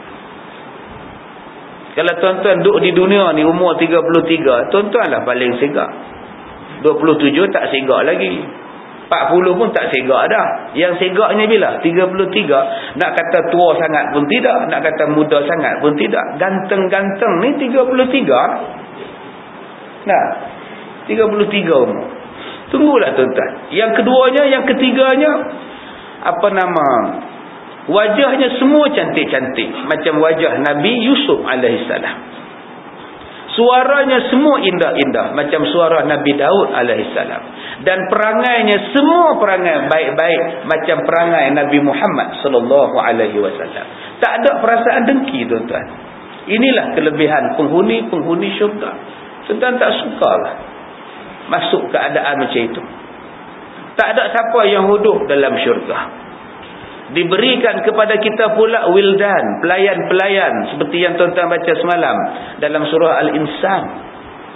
Kalau tuan-tuan duduk di dunia ni umur tiga puluh tiga, tuan-tuan lah paling segak. dua puluh tujuh tak segak lagi. empat puluh pun tak segak dah. Yang segaknya bila? tiga puluh tiga. Nak kata tua sangat pun tidak. Nak kata muda sangat pun tidak. Ganteng-ganteng ni tiga puluh tiga. Nah, tiga puluh tiga umur. Tunggulah tuan-tuan. Yang keduanya, yang ketiganya, apa nama? Wajahnya semua cantik-cantik. Macam wajah Nabi Yusuf alaihissalam. Suaranya semua indah-indah macam suara Nabi Daud alaihissalam. Dan perangainya semua perangai baik-baik macam perangai Nabi Muhammad sallallahu alaihi wasallam. Tak ada perasaan dengki tuan-tuan. Inilah kelebihan penghuni-penghuni syurga. Tuan-tuan tak sukalah masuk keadaan macam itu. Tak ada siapa yang hidup dalam syurga. Diberikan kepada kita pula wildan, pelayan-pelayan seperti yang tuan-tuan baca semalam dalam surah Al-Insan.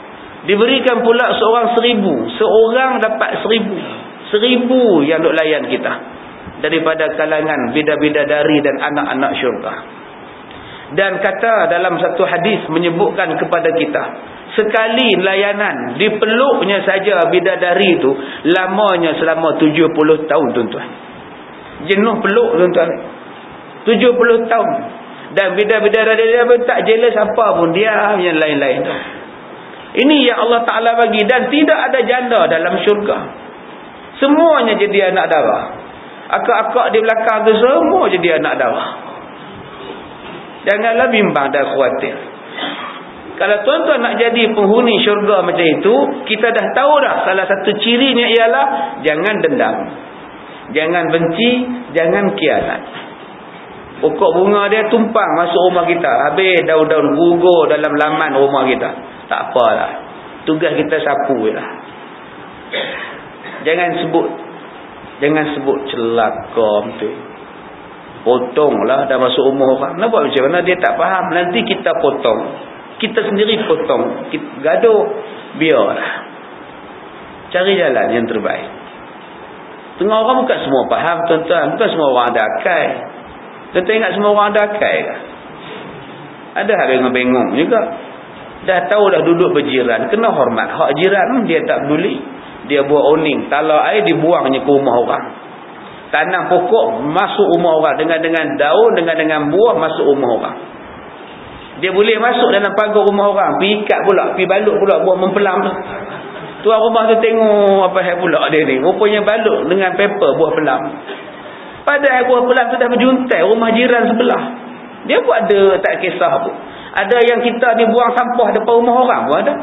Diberikan pula seorang seribu. Seorang dapat seribu. Seribu yang duk layan kita. Daripada kalangan bidadari dan anak-anak syurga. Dan kata dalam satu hadis menyebutkan kepada kita, sekali layanan dipeluknya saja bidadari itu lamanya selama tujuh puluh tahun tuan-tuan. Jenuh peluk tuan-tuan. tujuh puluh tahun. Dan bidadari dia pun tak jealous apa pun, dia yang lain-lain tu. Ini yang Allah Ta'ala bagi. Dan tidak ada janda dalam syurga. Semuanya jadi anak darah. Akak-akak di belakang tu semua jadi anak darah. Janganlah bimbang dan khawatir. Kalau tuan-tuan nak jadi penghuni syurga macam itu, kita dah tahu dah salah satu cirinya ialah jangan dendam, jangan benci, jangan kianat. Pokok bunga dia tumpang masuk rumah kita, habis daun-daun gugur dalam laman rumah kita, tak apalah, tugas kita sapu je lah. Jangan sebut Jangan sebut celaka betul. Potonglah dah masuk umur orang. Nak buat macam mana? Dia tak faham. Nanti kita potong. Kita sendiri potong. Kita gaduh. Biarlah. Cari jalan yang terbaik. Tengah orang bukan semua faham tuan-tuan. Bukan semua orang ada akal. Tuan-tuan ingat semua orang ada akal ke? Ada hal yang bengong juga. Dah tahu dah duduk berjiran. Kena hormat. Hak jiran dia tak peduli. Dia buat oning. Talau air dibuangnya ke rumah orang. Tanam pokok masuk rumah orang. Dengan dengan daun, dengan dengan buah masuk rumah orang. Dia boleh masuk dalam pagar rumah orang. Pergi ikat pula. Pergi balut pula buah mempelam tu. Tuan rumah tu tengok apa hal pula dia ni. Rupanya balut dengan paper buah pelam. Padahal buah pelam tu dah berjuntai rumah jiran sebelah. Dia buat ada tak kisah pun. Ada yang kita dibuang sampah depan rumah orang pun ada.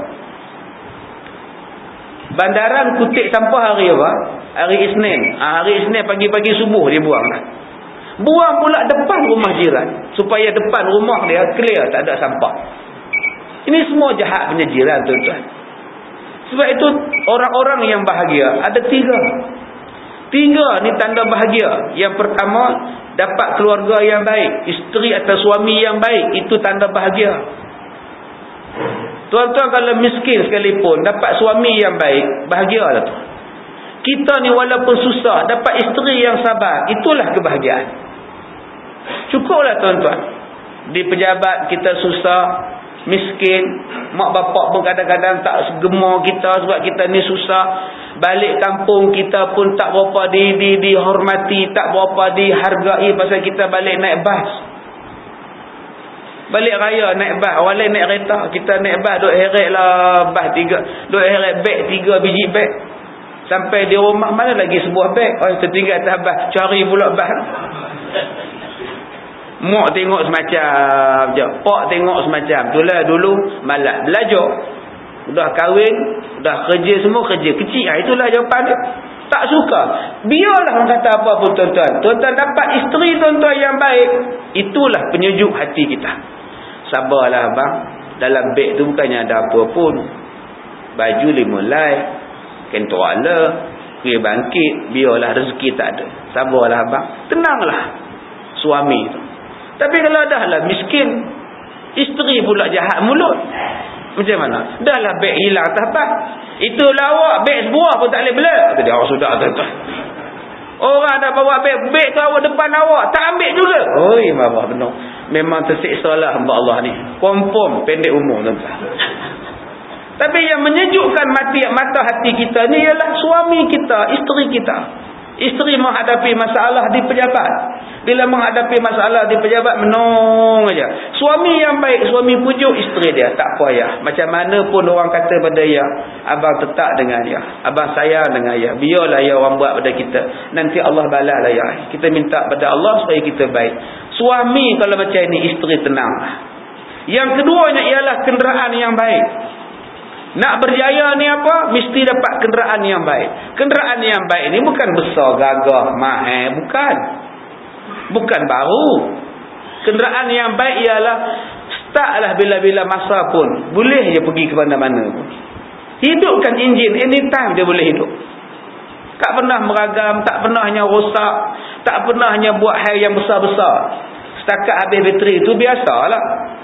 Bandaran kutip sampah hari apa? Hari Isnin. Ha, hari Isnin pagi-pagi subuh dia buang lah. Buang pula depan rumah jiran. Supaya depan rumah dia clear, tak ada sampah. Ini semua jahat punya jiran tuan-tuan. Sebab itu orang-orang yang bahagia ada tiga. Tiga ni tanda bahagia. Yang pertama, dapat keluarga yang baik. Isteri atau suami yang baik. Itu tanda bahagia. Tuan-tuan kalau miskin sekalipun dapat suami yang baik, bahagialah tu. Kita ni walaupun susah dapat isteri yang sabar, itulah kebahagiaan. Cukuplah tuan-tuan. Di pejabat kita susah, miskin, mak bapak pun kadang-kadang tak gemar kita sebab kita ni susah. Balik kampung kita pun tak berapa di, di, dihormati, tak berapa dihargai pasal kita balik naik bas. Balik raya naik bas, orang lain naik kereta, kita naik bas duk heret lah bas tiga, duk heret beg tiga biji beg. Sampai di rumah mana lagi sebuah beg, oh tertinggal atas bas, cari pula bas. Mak tengok semacam je, pak tengok semacam. Itulah dulu malas belajar. Dah kahwin, dah kerja semua kerja kecil. Ha, itulah jawapan dia. Tak suka. Biarlah orang kata apa pun tuan-tuan. Tuan-tuan dapat isteri tuan-tuan yang baik, itulah penyejuk hati kita. Sabarlah abang. Dalam beg tu bukannya ada apa pun. Baju lima lai, kentuala, kuih bangkit, biarlah rezeki tak ada. Sabarlah abang. Tenanglah suami tu. Tapi kalau dah lah miskin, isteri pula jahat mulut, macam mana? Dah lah beg hilang tapak. Itu lawak beg sebuah pun tak boleh bela. Kata dia, oh sudah tuan-tuan. Orang dah bawa beg, beg tu awak depan awak, tak ambil juga. Oi, marah benar. Memang tersiksa lah hamba Allah ni. Confirm pendek umur tuan-tuan. Tapi yang menyejukkan mati, mata hati kita ni ialah suami kita, isteri kita. Isteri menghadapi masalah di pejabat. Bila menghadapi masalah di pejabat, menong aja. Suami yang baik, suami pujuk isteri dia, tak payah. Macam mana pun orang kata pada dia, abang tetap dengan dia, abang sayang dengan dia. Biarlah ya orang buat pada kita, nanti Allah balas lah ya. Kita minta pada Allah supaya kita baik. Suami kalau macam ni, isteri tenang. Yang keduanya ialah kenderaan yang baik. Nak berjaya ni apa? Mesti dapat kenderaan yang baik. Kenderaan yang baik ni bukan besar, gagah, mahal. Bukan. Bukan baru. Kenderaan yang baik ialah startlah bila-bila masa pun. Boleh je pergi ke mana-mana pun. Hidupkan enjin. Anytime dia boleh hidup. Tak pernah meragam. Tak pernah hanya rosak. Tak pernah hanya buat hal yang besar-besar. Setakat habis bateri itu biasalah.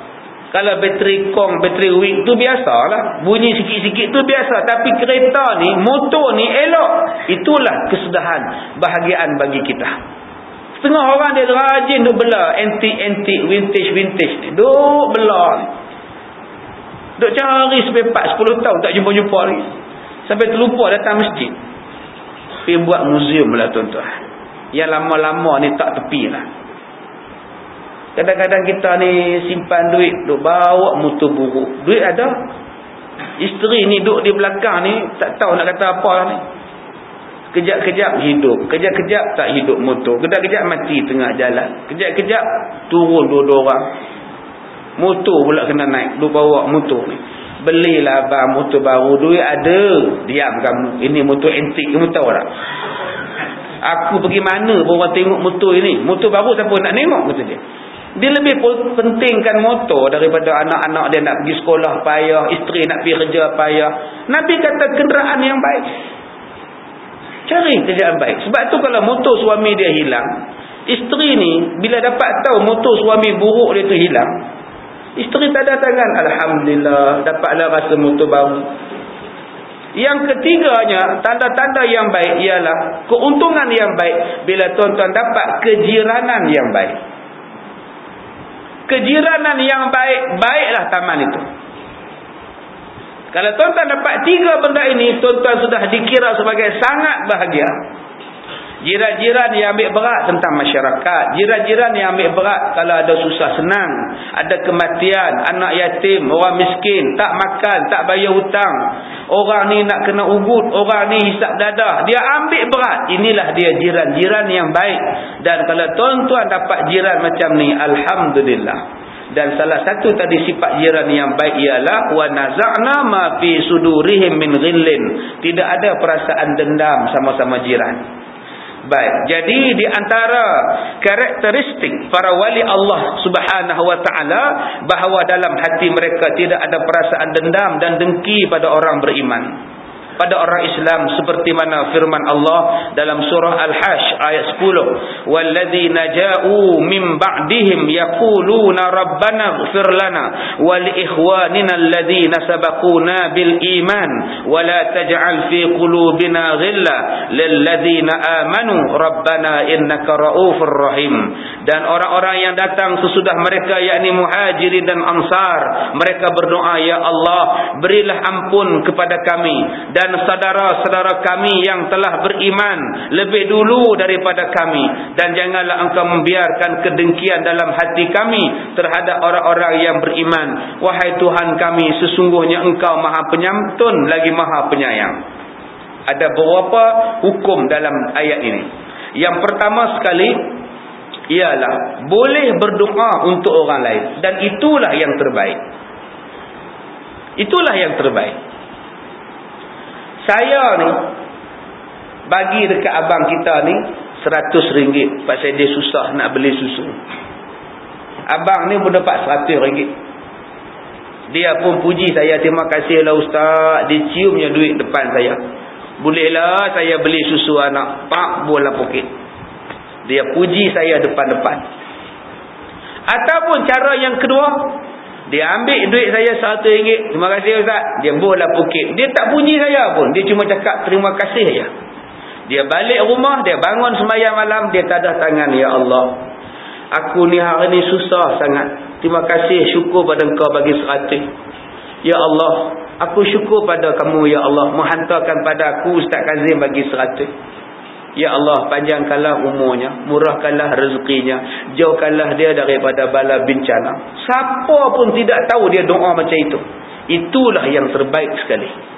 Kalau bateri kong, bateri wig tu biasalah. Bunyi sikit-sikit tu biasa. Tapi kereta ni, motor ni elok. Itulah kesudahan, bahagiaan bagi kita. Setengah orang dia rajin duk bela antik-antik, vintage-vintage ni. Duk bela ni. Duk cari sampai empat sepuluh tahun tak jumpa-jumpa lagi. Sampai terlupa datang masjid. Pergi buat muzium lah tuan-tuan. Yang lama-lama ni tak tepi lah. Kadang-kadang kita ni simpan duit, duk bawa motor buruk. Duit ada. Isteri ni duk di belakang ni, tak tahu nak kata apa lah ni. Kejap-kejap hidup. Kejap-kejap tak hidup motor. Kejap-kejap mati tengah jalan. Kejap-kejap turun dua-dua orang. Motor pula kena naik. Duk bawa motor ni. Belilah abang motor baru. Duit ada. Diam kamu. Ini motor antik. Kamu tahu tak? Aku pergi mana pun orang tengok motor ini. Motor baru siapa nak tengok, kata dia. Dia lebih pentingkan motor daripada anak-anak dia nak pergi sekolah payah, isteri nak pergi kerja payah. Nabi kata kenderaan yang baik. Cari kenderaan baik. Sebab tu kalau motor suami dia hilang, isteri ni bila dapat tahu motor suami buruk dia tu hilang, isteri tak ada tangan, alhamdulillah dapatlah rasa motor baru. Yang ketiganya, tanda-tanda yang baik ialah keuntungan yang baik bila tuan-tuan dapat kejiranan yang baik. Kejiranan yang baik, baiklah taman itu. Kalau tuan-tuan dapat tiga benda ini, tuan-tuan sudah dikira sebagai sangat bahagia. Jiran-jiran yang ambil berat tentang masyarakat. Jiran-jiran yang ambil berat kalau ada susah senang, ada kematian, anak yatim, orang miskin, tak makan, tak bayar hutang. Orang ni nak kena ugut, orang ni hisap dadah. Dia ambil berat. Inilah dia jiran-jiran yang baik. Dan kalau tuan-tuan dapat jiran macam ni, alhamdulillah. Dan salah satu tadi sifat jiran yang baik ialah wa naza'na ma fi sudurihim min ghillin. Tidak ada perasaan dendam sama-sama jiran. Baik, jadi di antara karakteristik para wali Allah Subhanahu wa taala bahawa dalam hati mereka tidak ada perasaan dendam dan dengki pada orang beriman, pada orang Islam, seperti mana firman Allah dalam surah Al-Hash ayat sepuluh, walladzina ja'u min ba'dihim yaquluna rabbana ighfir lana wa li ikhwanina alladzina sabaquna bil iman wa la taj'al fi qulubina ghilla lil ladzina amanu rabbana innaka raufur rahim. Dan orang-orang yang datang sesudah mereka, yakni muhajirin dan ansar, mereka berdoa, ya Allah berilah ampun kepada kami dan dan saudara-saudara kami yang telah beriman lebih dulu daripada kami, dan janganlah engkau membiarkan kedengkian dalam hati kami terhadap orang-orang yang beriman. Wahai Tuhan kami, sesungguhnya engkau maha penyantun lagi maha penyayang. Ada beberapa hukum dalam ayat ini. Yang pertama sekali ialah boleh berdoa untuk orang lain, dan itulah yang terbaik. Itulah yang terbaik. Saya ni bagi dekat abang kita ni seratus ringgit pasal dia susah nak beli susu. Abang ni pun dapat seratus ringgit. Dia pun puji saya, terima kasihlah ustaz, dia ciumnya duit depan saya. Bolehlah saya beli susu anak. Pak bola poket. Dia puji saya depan-depan. Ataupun cara yang kedua, dia ambil duit saya seratus ringgit. Terima kasih ustaz. Dia bola poket. Dia tak puji saya pun. Dia cuma cakap terima kasih saja. Dia balik rumah, dia bangun sembahyang malam, dia tadah tangan, ya Allah, aku ni hari ni susah sangat. Terima kasih, syukur pada engkau bagi seratus. Ya Allah, aku syukur pada kamu, ya Allah, menghantarkan pada aku Ustaz Kazim bagi seratus. Ya Allah, panjangkanlah umurnya, murahkanlah rezekinya, jauhkanlah dia daripada bala bencana. Siapa pun tidak tahu dia doa macam itu. Itulah yang terbaik sekali.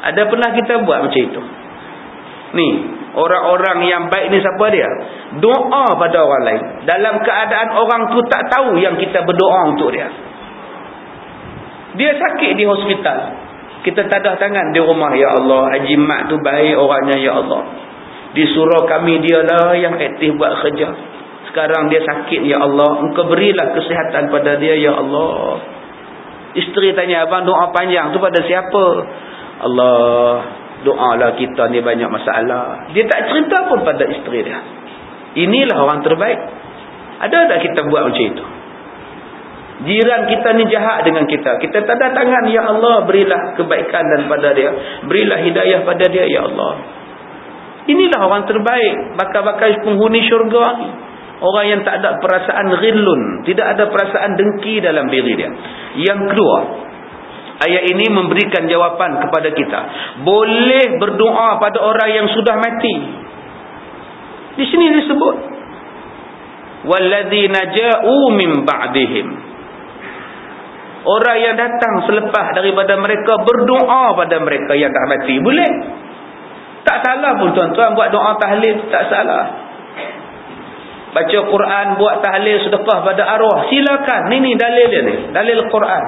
Ada pernah kita buat macam itu? Ni, orang-orang yang baik ni siapa dia? Doa pada orang lain dalam keadaan orang tu tak tahu yang kita berdoa untuk dia. Dia sakit di hospital, kita tadah tangan di rumah, ya Allah, Haji Mat tu baik orangnya, ya Allah. Di surau kami dialah yang aktif buat kerja. Sekarang dia sakit, ya Allah, Engkau berilah kesihatan pada dia, ya Allah. Isteri tanya, abang doa panjang tu pada siapa? Allah, doalah kita ni banyak masalah. Dia tak cerita pun pada isteri dia. Inilah orang terbaik. Ada tak kita buat macam itu? Jiran kita ni jahat dengan kita, kita tadah tangan, ya Allah, berilah kebaikan dan pada dia, berilah hidayah pada dia, ya Allah. Inilah orang terbaik, bakal-bakal penghuni syurga ni. Orang yang tak ada perasaan ghillun, tidak ada perasaan dengki dalam diri dia. Yang kedua, ayat ini memberikan jawapan kepada kita, boleh berdoa pada orang yang sudah mati. Di sini disebut walladzina ja'u min ba'dihim, orang yang datang selepas daripada mereka berdoa pada mereka yang dah mati. Boleh. Tak salah pun tuan-tuan buat doa tahlil, tak salah. Baca Quran, buat tahlil, sedekah pada arwah, silakan. Ni ni dalil dia ni, dalil Quran.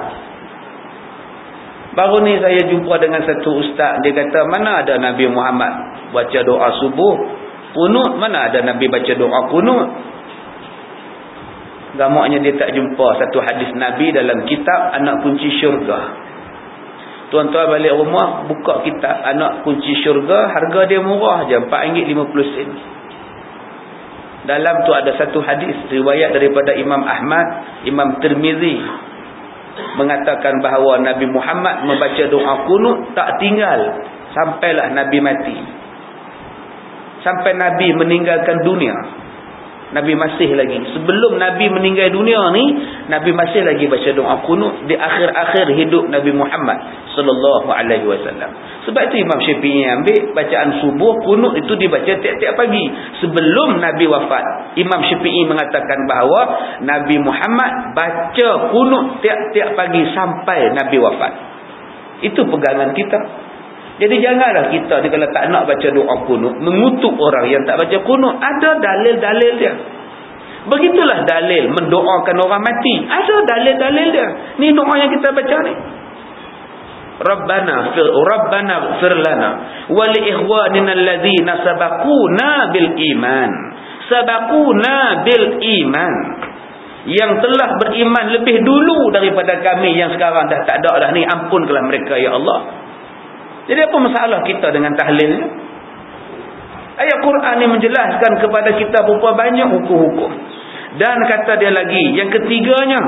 Baru ni saya jumpa dengan satu ustaz, dia kata, mana ada Nabi Muhammad baca doa subuh kunut, mana ada Nabi baca doa kunut. Gamaknya dia tak jumpa satu hadis Nabi dalam kitab Anak Kunci Syurga. Tuan-tuan balik rumah, buka kitab Anak Kunci Syurga, harga dia murah je, empat ringgit lima puluh sen. Dalam tu ada satu hadis riwayat daripada Imam Ahmad, Imam Tirmizi, mengatakan bahawa Nabi Muhammad membaca doa kunut tak tinggal sampailah Nabi mati, sampai Nabi meninggalkan dunia. Nabi masih lagi, sebelum Nabi meninggal dunia ni, Nabi masih lagi baca doa kunut di akhir-akhir hidup Nabi Muhammad sallallahu alaihi wasallam. Sebab itu Imam Syafi'i ambil bacaan subuh kunut itu dibaca tiap-tiap pagi sebelum Nabi wafat. Imam Syafi'i mengatakan bahawa Nabi Muhammad baca kunut tiap-tiap pagi sampai Nabi wafat. Itu pegangan kita. Jadi janganlah kita ni kalau tak nak baca doa kunut mengutuk orang yang tak baca kunut. Ada dalil-dalil dia. Begitulah dalil mendoakan orang mati, ada dalil-dalil dia. Ni doa yang kita baca ni. Rabbana fir Rabbana ighfir lana wa li ikhwanina alladhina sabaquna bil iman. Sabaquna bil iman. Yang telah beriman lebih dulu daripada kami yang sekarang dah tak ada dah ni, ampunkanlah mereka ya Allah. Jadi apa masalah kita dengan tahlil ni? Ayat Quran ni menjelaskan kepada kita berapa banyak hukum-hukum. Dan kata dia lagi, yang ketiganya,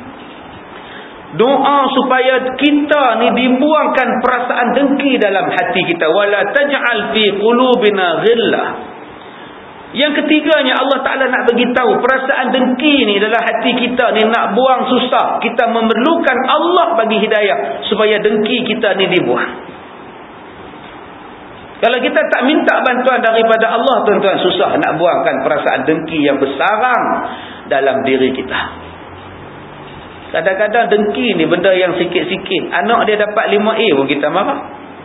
doa supaya kita ni dibuangkan perasaan dengki dalam hati kita. Wala taj'al fi qulubina ghillah. Yang ketiganya, Allah Ta'ala nak beritahu perasaan dengki ni dalam hati kita ni nak buang susah. Kita memerlukan Allah bagi hidayah supaya dengki kita ni dibuang. Kalau kita tak minta bantuan daripada Allah, tuan-tuan, susah nak buangkan perasaan dengki yang bersarang dalam diri kita. Kadang-kadang dengki ni benda yang sikit-sikit. Anak dia dapat lima A pun kita marah.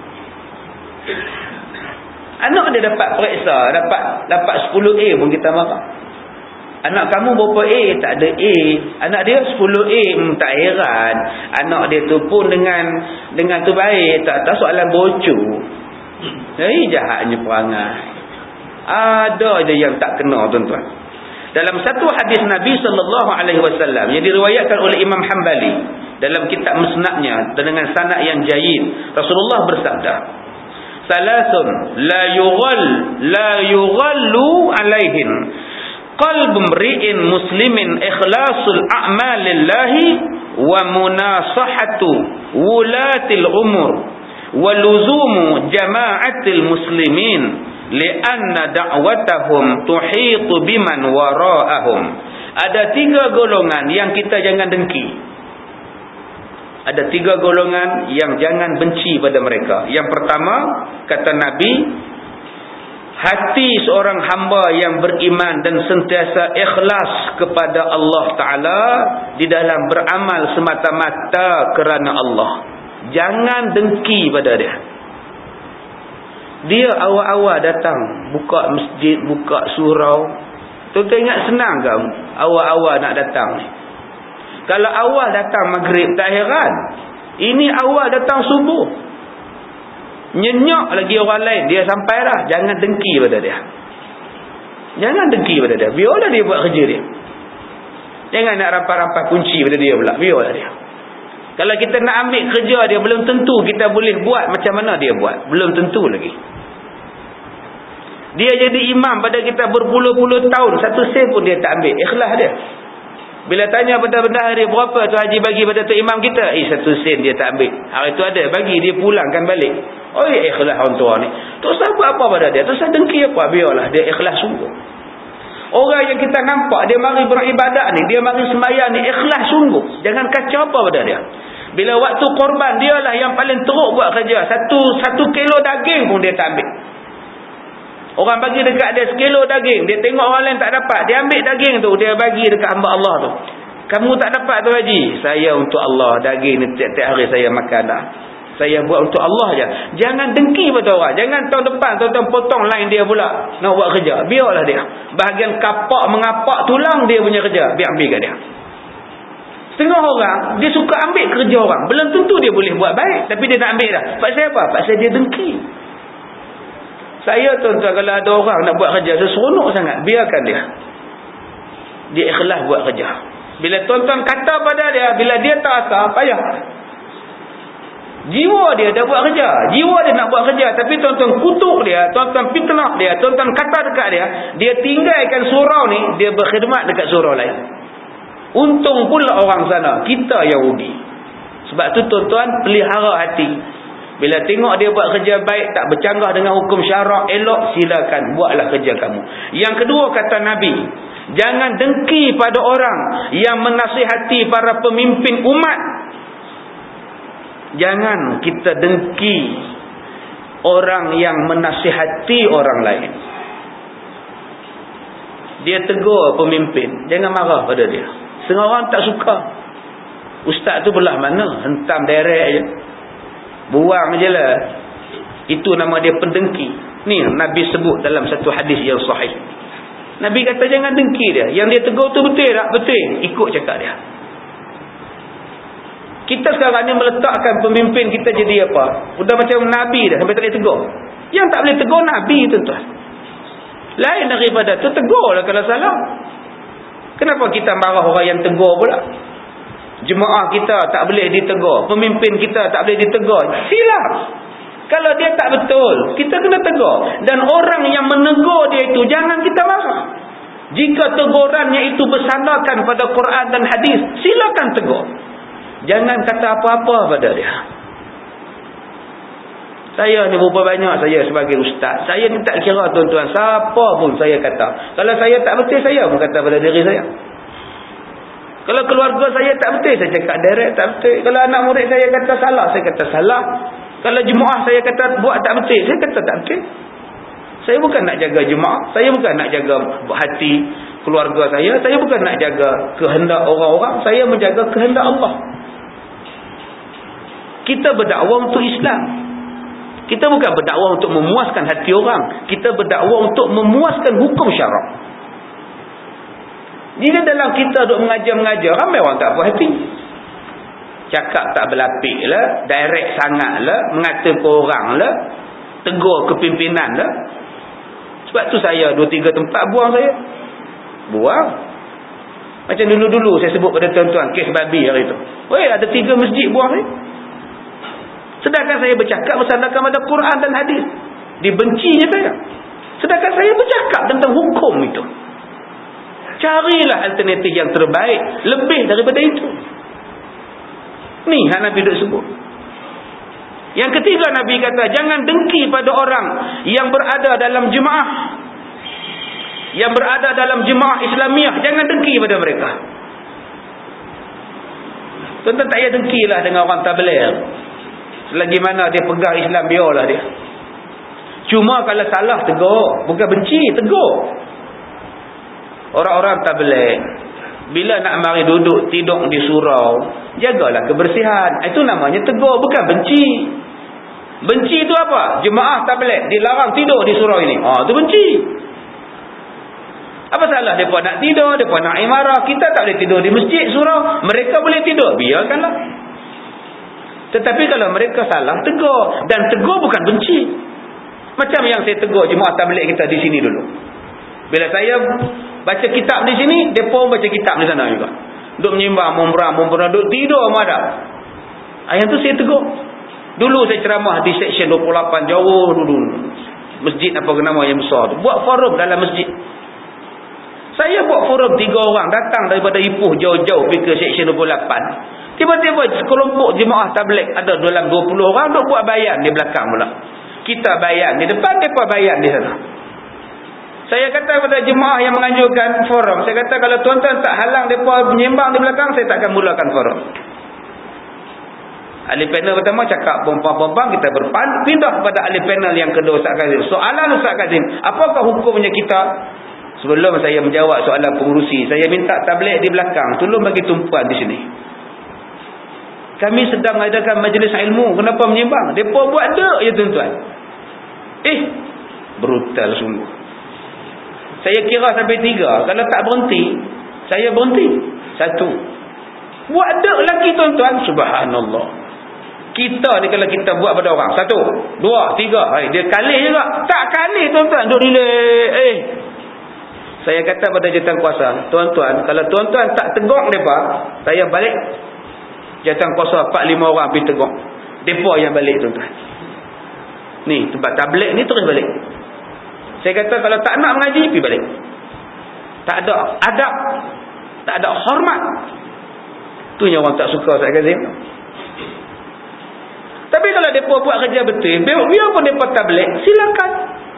Anak dia dapat periksa, dapat dapat sepuluh A pun kita marah. Anak kamu berapa A? Tak ada A. Anak dia sepuluh A. Hmm, tak heran. Anak dia tu pun dengan dengan tu baik. Tak tak soalan bocor. Hei, jahatnya perangai. Ada je yang tak kena, tuan-tuan. Dalam satu hadis Nabi sallallahu alaihi wasallam yang diriwayatkan oleh Imam Hanbali dalam kitab Musnadnya dengan sanad yang jayyid, Rasulullah bersabda, "Salasun la yughall la yughallu alaihin qalbu mri'in muslimin ikhlasul a'malillahi wa munasahatu wulatil umur waluzumu jama'atil muslimin li'anna da'watahum tuhitu biman wara'ahum." Ada tiga golongan yang kita jangan dengki. Ada tiga golongan yang jangan benci pada mereka. Yang pertama, kata Nabi, hati seorang hamba yang beriman dan sentiasa ikhlas kepada Allah Ta'ala di dalam beramal semata-mata kerana Allah. Jangan dengki pada dia. Dia awal-awal datang, buka masjid, buka surau. Tuan-tuan ingat senang ke awal-awal nak datang ni? Kalau awal datang maghrib tak heran. Ini awal datang subuh. Nyenyak lagi orang lain, dia sampai dah. Jangan dengki pada dia. Jangan dengki pada dia. Biarlah dia buat kerja dia. Jangan nak rampas-rampas kunci pada dia pula. Biarlah dia. Kalau kita nak ambil kerja dia, belum tentu kita boleh buat macam mana dia buat. Belum tentu lagi. Dia jadi imam pada kita berpuluh-puluh tahun, satu sen pun dia tak ambil. Ikhlas dia. Bila tanya pada benda hari berapa tu haji bagi pada tu imam kita, eh satu sen dia tak ambil. Hari tu ada bagi, dia pulangkan balik. Oh ya, ikhlas orang tua ni. Tu sahabat apa pada dia? Tu saya dengki apa? Biarlah dia ikhlas sungguh. Orang yang kita nampak dia mari beribadat ni, dia mari sembahyang ni ikhlas sungguh. Jangan kacau apa pada dia. Bila waktu korban, dialah yang paling teruk buat kerja. Satu satu kilo daging pun dia tak ambil. Orang bagi dekat dia sekilo daging, dia tengok orang lain tak dapat, dia ambil daging tu, dia bagi dekat hamba Allah tu. Kamu tak dapat tu haji? Saya untuk Allah, daging ni tiap-tiap hari saya makan dah. Saya buat untuk Allah je. Jangan dengki pada orang. Jangan tahun depan tuan-tuan potong lain dia pula nak buat kerja. Biarlah dia. Bahagian kapak mengapak tulang dia punya kerja, biar ambil kat dia. Setengah orang dia suka ambil kerja orang. Belum tentu dia boleh buat baik, tapi dia nak ambil dah. Pasal apa? Pasal dia dengki. Saya tuan-tuan, kalau ada orang nak buat kerja seronok sangat, biarkan dia. Dia ikhlas buat kerja. Bila tuan-tuan kata pada dia, bila dia tak asal, payah. Jiwa dia dah buat kerja. Jiwa dia nak buat kerja, tapi tuan-tuan kutuk dia, tuan-tuan fitnah dia, tuan-tuan kata dekat dia, dia tinggalkan surau ni, dia berkhidmat dekat surau lain. Untung pula orang sana, kita yang rugi. Sebab tu tuan-tuan pelihara hati. Bila tengok dia buat kerja baik, tak bercanggah dengan hukum syarak, elok, silakan buatlah kerja kamu. Yang kedua kata Nabi, jangan dengki pada orang yang menasihati para pemimpin umat. Jangan kita dengki orang yang menasihati orang lain. Dia tegur pemimpin, jangan marah pada dia. Setengah orang tak suka. Ustaz tu belah mana? Hentam direct je. Buang je lah. Itu nama dia pendengki. Ni Nabi sebut dalam satu hadis yang sahih. Nabi kata jangan dengki dia. Yang dia tegur tu betul tak? Betul. Ikut cakap dia. Kita sekarang ni meletakkan pemimpin kita jadi apa? Udah macam Nabi dah sampai tak boleh tegur. Yang tak boleh tegur Nabi tuan-tuan. Lain daripada tu, tegur lah kalau salah. Kenapa kita marah orang yang tegur pula? Jemaah kita tak boleh ditegur, pemimpin kita tak boleh ditegur. Silap. Kalau dia tak betul, kita kena tegur. Dan orang yang menegur dia itu, jangan kita marah. Jika tegurannya itu bersandarkan pada Quran dan hadis, silakan tegur. Jangan kata apa-apa pada dia. Saya ni berapa banyak saya sebagai ustaz, saya ni tak kira tuan-tuan, siapa pun saya kata. Kalau saya tak betul, saya pun kata pada diri saya. Kalau keluarga saya tak betul, saya cakap direct tak betul. Kalau anak murid saya kata salah, saya kata salah. Kalau jemaah saya kata buat tak betul, saya kata tak betul. Saya bukan nak jaga jemaah, saya bukan nak jaga hati keluarga saya, saya bukan nak jaga kehendak orang-orang, saya menjaga kehendak Allah. Kita berdakwah untuk Islam. Kita bukan berdakwah untuk memuaskan hati orang, kita berdakwah untuk memuaskan hukum syarak. Jika dalam kita duk mengajar-mengajar, ramai orang tak puas hati. Cakap tak berlapik lah, direct sangat lah, mengata ke orang lah, tegur kepimpinan lah. Sebab tu saya dua tiga tempat buang saya. Buang. Macam dulu-dulu saya sebut pada tuan-tuan, kes babi hari tu. Weh, ada tiga masjid buang ni. Sedangkan saya bercakap bersandarkan pada Quran dan hadis. Dibencinya saya. Sedangkan saya bercakap tentang hukum itu. Carilah alternatif yang terbaik, lebih daripada itu. Ni yang Nabi duk sebut. Yang ketiga Nabi kata, jangan dengki pada orang yang berada dalam jemaah. Yang berada dalam jemaah Islamiah, jangan dengki pada mereka. Tuan-tuan tak payah dengkilah dengan orang tabligh. Selagi mana dia pegang Islam, biarlah dia. Cuma kalau salah, tegur. Bukan benci, tegur. Orang-orang tabligh, bila nak mari duduk tidur di surau, jagalah kebersihan. Itu namanya tegur, bukan benci. Benci itu apa? Jemaah tabligh dilarang tidur di surau ini. Ah, tu benci. Apa salah depa nak tidur, depa nak imarah, kita tak boleh tidur di masjid surau, mereka boleh tidur, biarkanlah. Tetapi kalau mereka salah, tegur, dan tegur bukan benci. Macam yang saya tegur jemaah tabligh kita di sini dulu. Bila saya baca kitab di sini, depa baca kitab di sana juga. Duk menyembah, memberang, memberang, duk tidur madam. Ayat tu saya tegur. Dulu saya ceramah di seksyen dua puluh lapan jauh dulu. Masjid apa nama yang besar tu. Buat forum dalam masjid. Saya buat forum tiga orang datang daripada Ipoh jauh-jauh pergi ke seksyen dua puluh lapan. Tiba-tiba sekelompok jemaah tabligh ada dalam dua puluh orang duk buat bayan di belakang pula. Kita bayan di depan, mereka bayan di sana. Saya kata kepada jemaah yang menganjurkan forum, saya kata kalau tuan-tuan tak halang mereka menyembang di belakang, saya takkan mulakan forum. Ahli panel pertama cakap pompang-pompang, kita berpan, pindah kepada ahli panel yang kedua, Ustaz Kazim. Soalan Ustaz Kazim, apakah hukumnya kita? Sebelum saya menjawab soalan pengurusi, saya minta tabligh di belakang, tolong bagi tumpuan di sini. Kami sedang mengadakan majlis ilmu, kenapa menyembang? Mereka buat dek je tuan-tuan. Eh, brutal sungguh. Saya kira sampai tiga, kalau tak berhenti, saya berhenti. Satu. Buat dek lagi tuan-tuan, subhanallah. Kita ni kalau kita buat pada orang, satu, dua, tiga, hai, dia kalih juga. Tak kalih tuan-tuan, duk relax. Eh, saya kata pada jawatan kuasa, tuan-tuan, kalau tuan-tuan tak tegur mereka, saya balik. Jawatan kuasa empat lima orang pergi tegur. Mereka yang balik tuan-tuan. Ni tempat tabligh ni terus balik. Saya kata kalau tak nak mengaji, pergi balik. Tak ada adab, tak ada hormat. Tu yang orang tak suka Ustaz Kazim. Tapi kalau mereka buat kerja betul, biarpun mereka tabligh, silakan.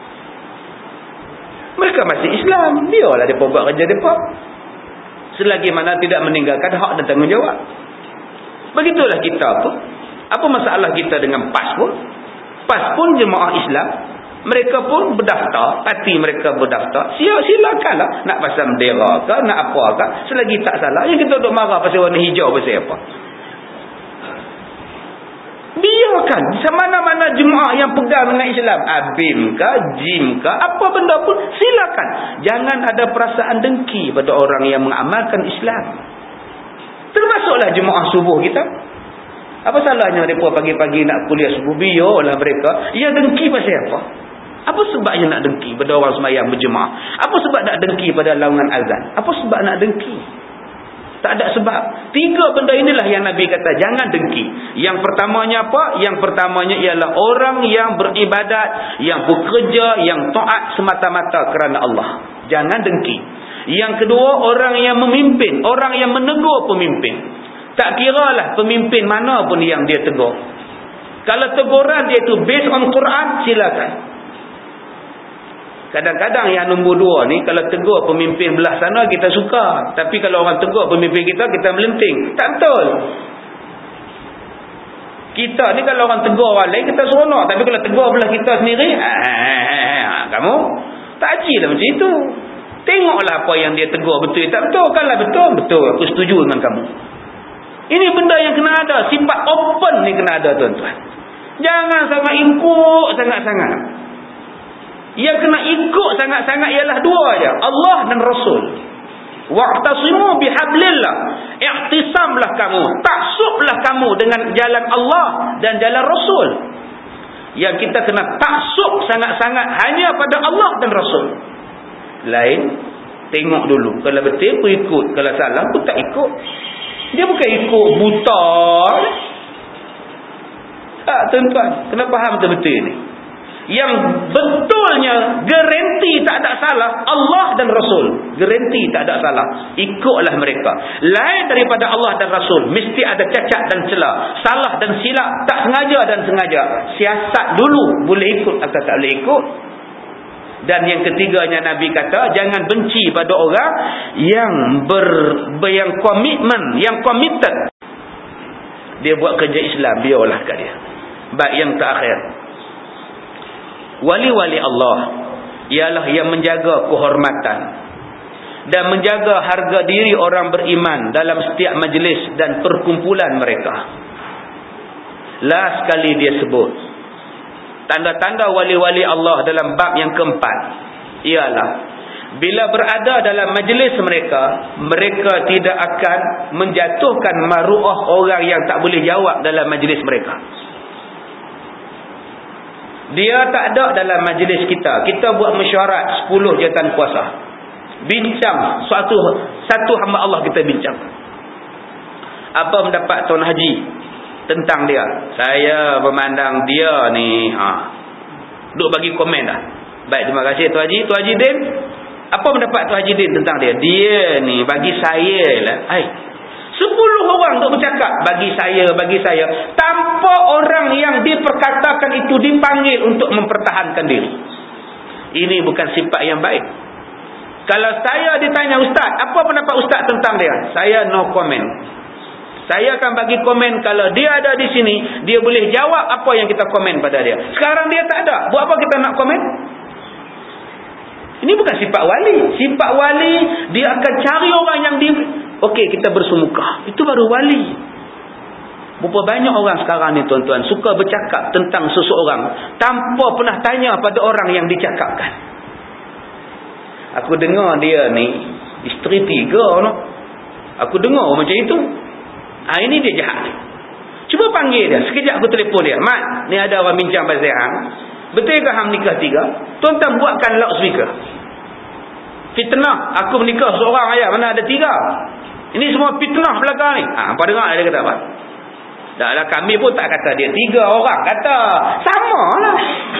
Mereka masih Islam, biarlah mereka buat kerja mereka. Selagi mana tidak meninggalkan hak dan tanggungjawab. Begitulah kita pun. Apa masalah kita dengan PAS pun? PAS pun jemaah Islam. Mereka pun berdaftar, parti mereka berdaftar. Silakanlah. Nak pasal bendera ke, nak apa ke. Selagi tak salah, yang kita duduk marah pasal warna hijau pasal apa. Biarkan. Mana-mana jemaah yang pegang dengan Islam, Abim ke, Jim ke, apa benda pun, silakan. Jangan ada perasaan dengki pada orang yang mengamalkan Islam. Termasuklah jemaah subuh kita. Apa salahnya mereka pagi-pagi nak kuliah subuh? Biarlah mereka. Ya, dengki pasal apa? Apa sebabnya nak dengki pada orang sembahyang berjemaah? Apa sebab nak dengki pada laungan azan? Apa sebab nak dengki? Tak ada sebab. Tiga benda inilah yang Nabi kata jangan dengki. Yang pertamanya apa? Yang pertamanya ialah orang yang beribadat, yang bekerja, yang taat semata-mata kerana Allah. Jangan dengki. Yang kedua, orang yang memimpin, orang yang menegur pemimpin. Tak kiralah pemimpin mana pun yang dia tegur. Kalau teguran dia itu based on Quran, silakan. Kadang-kadang yang nombor dua ni, kalau tegur pemimpin belah sana, kita suka. Tapi kalau orang tegur pemimpin kita, kita melenting. Tak betul. Kita ni kalau orang tegur orang lain, kita seronok. Tapi kalau tegur belah kita sendiri, ah, kamu tak ajilah macam itu. Tengoklah apa yang dia tegur betul. Tak betul. Kalau betul, betul. Aku setuju dengan kamu. Ini benda yang kena ada. Sifat open ni kena ada tuan-tuan. Jangan sangat ikut sangat-sangat. Yang kena ikut sangat-sangat ialah dua aja, Allah dan Rasul. Wa'tasimu bihablillah. I'tisamlah kamu, taksublah kamu dengan jalan Allah dan jalan Rasul. Yang kita kena taksub sangat-sangat hanya pada Allah dan Rasul. Lain, tengok dulu. Kalau betul pun ikut, kalau salah pun tak ikut. Dia bukan ikut buta. Tak, tuan-tuan, kena faham betul-betul ni. Yang betulnya garanti tak ada salah Allah dan Rasul. Garanti tak ada salah. Ikutlah mereka. Lain daripada Allah dan Rasul, mesti ada cacat dan celah, salah dan silap, tak sengaja dan sengaja. Siasat dulu, boleh ikut atau tak boleh ikut. Dan yang ketiganya Nabi kata, jangan benci pada orang yang ber, yang komitmen, yang committed. Dia buat kerja Islam, biarlah kat dia. Baik, yang terakhir, wali-wali Allah ialah yang menjaga kehormatan dan menjaga harga diri orang beriman dalam setiap majlis dan perkumpulan mereka. Last sekali dia sebut, Tanda-tanda wali-wali Allah dalam bab yang keempat ialah bila berada dalam majlis mereka, mereka tidak akan menjatuhkan maruah orang yang tak boleh jawab dalam majlis mereka. Dia tak ada dalam majlis kita. Kita buat mesyuarat sepuluh jawatan kuasa. Bincang suatu satu hamba Allah, kita bincang. Apa pendapat Tuan Haji tentang dia? Saya memandang dia ni, ha, duk bagi komen dah. Baik, terima kasih Tuan Haji. Tuan Haji Din, apa pendapat Tuan Haji Din tentang dia? Dia ni bagi saya lah, hai, sepuluh orang duk bercakap bagi saya, bagi saya, tanpa orang yang diperkatakan itu dipanggil untuk mempertahankan diri. Ini bukan sifat yang baik. Kalau saya ditanya, Ustaz, apa pendapat Ustaz tentang dia? Saya no comment. Saya akan bagi komen kalau dia ada di sini, dia boleh jawab apa yang kita komen pada dia. Sekarang dia tak ada, buat apa kita nak komen? Ini bukan sifat wali. Sifat wali, dia akan cari orang yang di, okey, kita bersumuka. Itu baru wali. Berapa banyak orang sekarang ni tuan-tuan suka bercakap tentang seseorang tanpa pernah tanya pada orang yang dicakapkan. Aku dengar dia ni isteri tiga, no? Aku dengar macam itu. Ha, ini dia jahat. Cuba panggil dia. Sekejap aku telefon dia. Mat, ni ada orang bincang pasal hang. Betul ke hang nikah tiga? Tuan-tuan buatkan loudspeaker. Fitnah. Aku menikah seorang ayah, mana ada tiga? Ini semua fitnah belakang ni. Ha, apa dengar dia kata apa? Dah lah, kami pun tak kata dia tiga orang. Kata sama lah.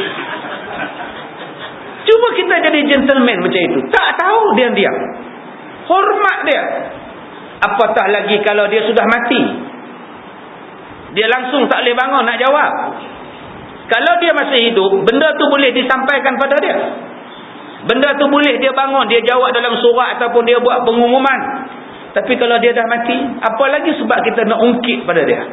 Cuba kita jadi gentleman macam itu. Tak tahu dia diam. Hormat dia. Apatah lagi kalau dia sudah mati. Dia langsung tak boleh bangun nak jawab. Kalau dia masih hidup, benda tu boleh disampaikan pada dia. Benda tu boleh dia bangun, dia jawab dalam surat ataupun dia buat pengumuman. Tapi kalau dia dah mati, apa lagi sebab kita nak ungkit pada dia?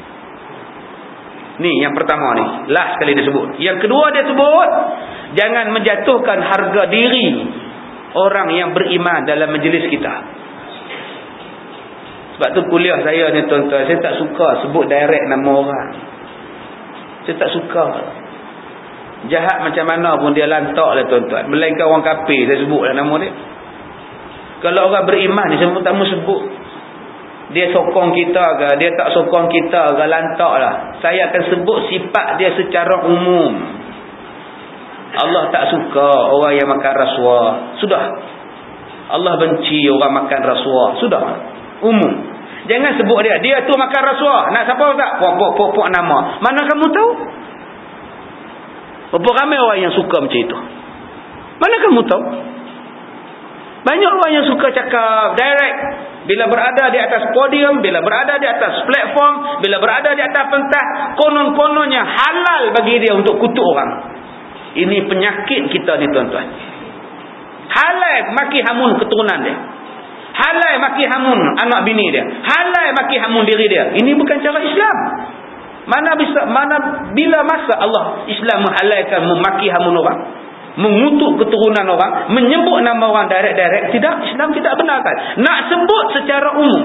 Ni yang pertama ni, last sekali dia sebut. Yang kedua dia sebut, jangan menjatuhkan harga diri orang yang beriman dalam majlis kita. Sebab tu kuliah saya ni tuan-tuan, saya tak suka sebut direct nama orang. Saya tak suka. Jahat macam mana pun dia lantak lah tuan-tuan. Melainkan orang kafir saya sebut lah nama dia. Kalau orang beriman ni saya pun tak mahu sebut. Dia sokong kita ke, dia tak sokong kita ke, lantak lah. Saya akan sebut sifat dia secara umum. Allah tak suka orang yang makan rasuah. Sudah. Allah benci orang makan rasuah. Sudah. Umum. Jangan sebut dia. Dia tu makan rasuah. Nak siapa tak? Pokok-pokok nama. Mana kamu tahu? Berapa ramai orang yang suka macam itu? Mana kamu tahu? Banyak orang yang suka cakap direct. Bila berada di atas podium, bila berada di atas platform, bila berada di atas pentas, konon-kononnya halal bagi dia untuk kutuk orang. Ini penyakit kita ni tuan-tuan. Halal maki hamun keturunan dia. Halal maki hamun anak bini dia. Halal maki hamun diri dia. Ini bukan cara Islam. Mana bisa, mana bila masa Allah Islam menghalalkan memaki hamun orang, mengutuk keturunan orang, menyebut nama orang direct-direct? Tidak, Islam tidak benarkan. Nak sebut secara umum.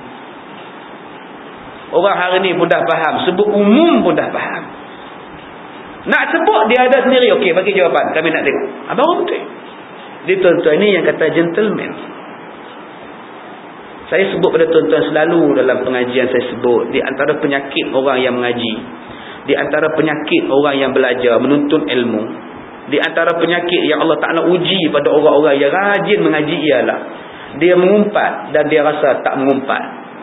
Orang hari ni pun dah faham, sebut umum pun dah faham. Nak sebut dia ada sendiri, okey, bagi jawapan, kami nak tengok. Abang betul. Dia tuan-tuan ini yang kata gentleman. Saya sebut pada tuan-tuan selalu dalam pengajian saya sebut, di antara penyakit orang yang mengaji, di antara penyakit orang yang belajar, menuntut ilmu, di antara penyakit yang Allah Ta'ala uji pada orang-orang yang rajin mengaji ialah dia mengumpat dan dia rasa tak mengumpat.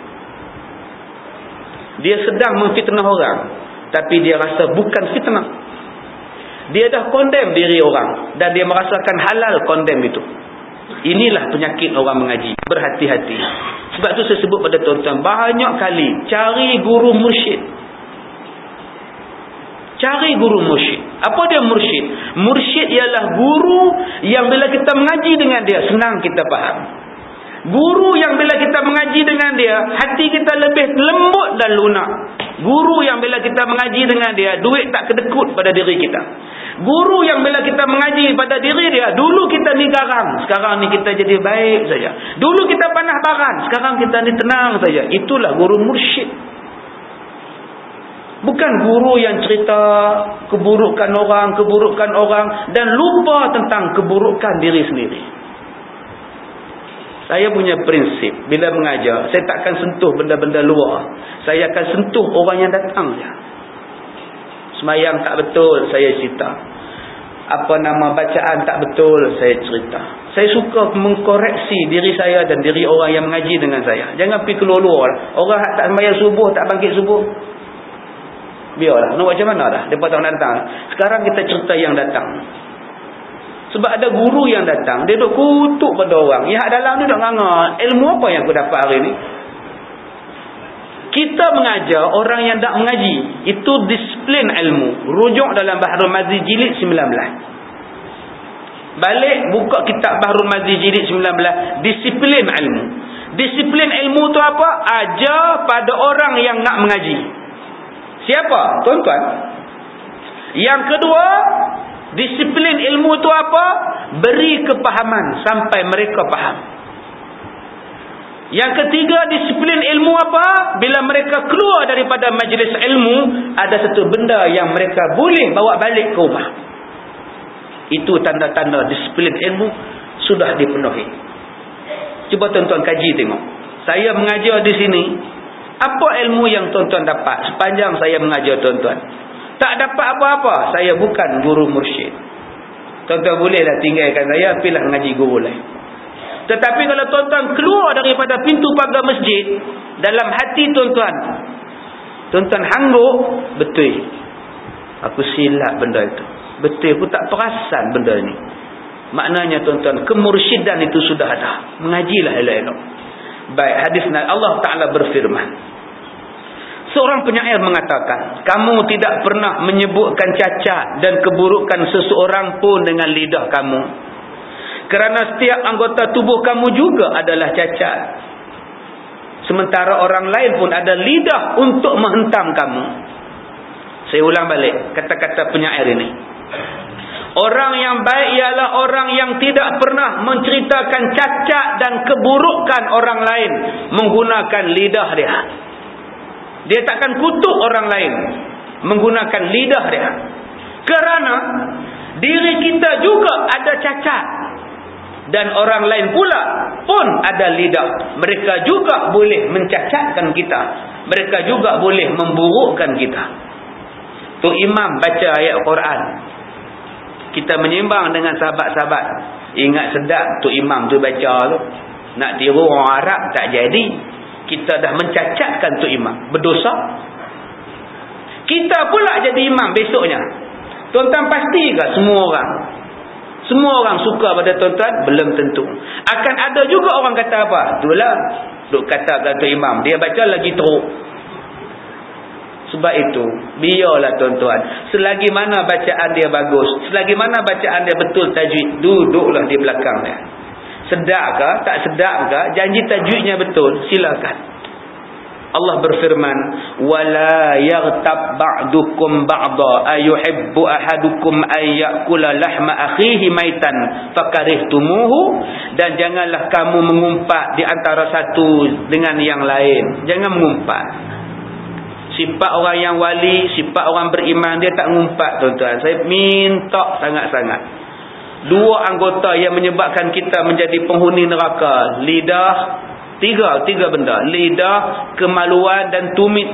Dia sedang memfitnah orang, tapi dia rasa bukan fitnah. Dia dah condemn diri orang dan dia merasakan halal condemn itu. Inilah penyakit orang mengaji. Berhati-hati. Sebab tu saya sebut pada tuan-tuan, banyak kali cari guru mursyid. Cari guru mursyid. Apa dia mursyid? Mursyid ialah guru yang bila kita mengaji dengan dia senang kita faham. Guru yang bila kita mengaji dengan dia hati kita lebih lembut dan lunak. Guru yang bila kita mengaji dengan dia duit tak kedekut pada diri kita. Guru yang bila kita mengaji pada diri dia, dulu kita ni garang, sekarang ni kita jadi baik saja. Dulu kita panah baran, sekarang kita ni tenang saja. Itulah guru mursyid. Bukan guru yang cerita keburukan orang, keburukan orang dan lupa tentang keburukan diri sendiri. Saya punya prinsip, bila mengajar, saya takkan sentuh benda-benda luar. Saya akan sentuh orang yang datang je. Semayang tak betul, saya cerita. Apa nama bacaan tak betul, saya cerita. Saya suka mengkoreksi diri saya dan diri orang yang mengaji dengan saya. Jangan pergi keluar-luar. Orang tak sembahyang subuh, tak bangkit subuh, biarlah. Nak buat macam mana dah? Mereka tak datang. Sekarang kita cerita yang datang. Sebab ada guru yang datang, dia duduk kutuk pada orang. Yang dalam ni duduk nganga. Ilmu apa yang aku dapat hari ni? Kita mengajar orang yang tak mengaji. Itu disiplin ilmu. Rujuk dalam Bahrul Mazi jilid sembilan belas. Balik buka kitab Bahrul Mazi jilid sembilan belas. Disiplin ilmu. Disiplin ilmu tu apa? Ajar pada orang yang nak mengaji. Siapa? Tuan-tuan. Yang kedua, disiplin ilmu tu apa? Beri kepahaman sampai mereka faham. Yang ketiga, disiplin ilmu apa? Bila mereka keluar daripada majlis ilmu, ada satu benda yang mereka boleh bawa balik ke rumah. Itu tanda-tanda disiplin ilmu sudah dipenuhi. Cuba tuan-tuan kaji tengok. Saya mengajar di sini. Apa ilmu yang tuan-tuan dapat sepanjang saya mengajar tuan-tuan? Tak dapat apa-apa. Saya bukan guru mursyid. Tuan-tuan bolehlah tinggalkan saya, pilih mengaji guru lain. Tetapi kalau tuan-tuan keluar daripada pintu pagar masjid, dalam hati tuan-tuan, tuan-tuan hangguk, betul, aku silap benda itu. Betul, aku tak perasan benda ini. Maknanya tuan-tuan, kemursyidan itu sudah ada. Mengajilah elok-elok. Baik, hadis Allah Ta'ala berfirman. Seorang penyair mengatakan, kamu tidak pernah menyebutkan cacat dan keburukan seseorang pun dengan lidah kamu. Kerana setiap anggota tubuh kamu juga adalah cacat. Sementara orang lain pun ada lidah untuk menghentam kamu. Saya ulang balik kata-kata penyair ini. Orang yang baik ialah orang yang tidak pernah menceritakan cacat dan keburukan orang lain menggunakan lidah dia. Dia takkan kutuk orang lain menggunakan lidah dia. Kerana diri kita juga ada cacat. Dan orang lain pula pun ada lidah. Mereka juga boleh mencacatkan kita. Mereka juga boleh memburukkan kita. Tu imam baca ayat Quran. Kita menyimbang dengan sahabat-sahabat. Ingat sedap tu imam tu baca tu. Nak tiru orang Arab tak jadi. Kita dah mencacatkan tu imam. Berdosa. Kita pula jadi imam besoknya. Tuan-tuan pasti ke semua orang? Semua orang suka pada tuan-tuan? Belum tentu. Akan ada juga orang kata apa? Itulah. Duk kata kata imam. Dia baca lagi teruk. Sebab itu, biarlah tuan-tuan. Selagi mana bacaan dia bagus. Selagi mana bacaan dia betul tajwid. Duduklah di belakang dia. Sedap ke? Tak sedap ke? Janji tajwidnya betul. Silakan. Allah berfirman, wala yaghtab ba'dukum ba'dha ayuhibbu ahadukum ay ya'kula lahma akhihi maitan fakarihtumuhu, dan janganlah kamu mengumpat di antara satu dengan yang lain. Jangan mengumpat. Sifat orang yang wali, sifat orang beriman, dia tak ngumpat tuan-tuan. Saya minta sangat-sangat. Dua anggota yang menyebabkan kita menjadi penghuni neraka, lidah. Tiga, tiga benda. Lidah, kemaluan dan tumit.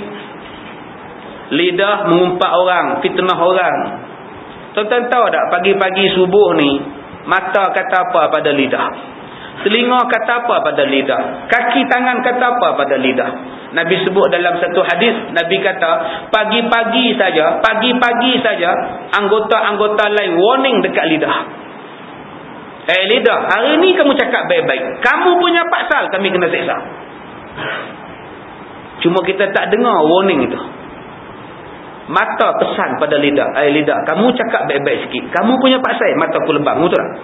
Lidah mengumpat orang, fitnah orang. Tuan-tuan tahu tak, pagi-pagi subuh ni, mata kata apa pada lidah? Telinga kata apa pada lidah? Kaki tangan kata apa pada lidah? Nabi sebut dalam satu hadis, Nabi kata, pagi-pagi saja, pagi-pagi saja, anggota-anggota lain warning dekat lidah. Eh lidah, hari ni kamu cakap baik-baik. Kamu punya pasal kami kena seksa. Cuma kita tak dengar warning itu. Mata pesan pada lidah. Eh lidah, kamu cakap baik-baik sikit. Kamu punya pasal, mata aku lebam. Betul tak?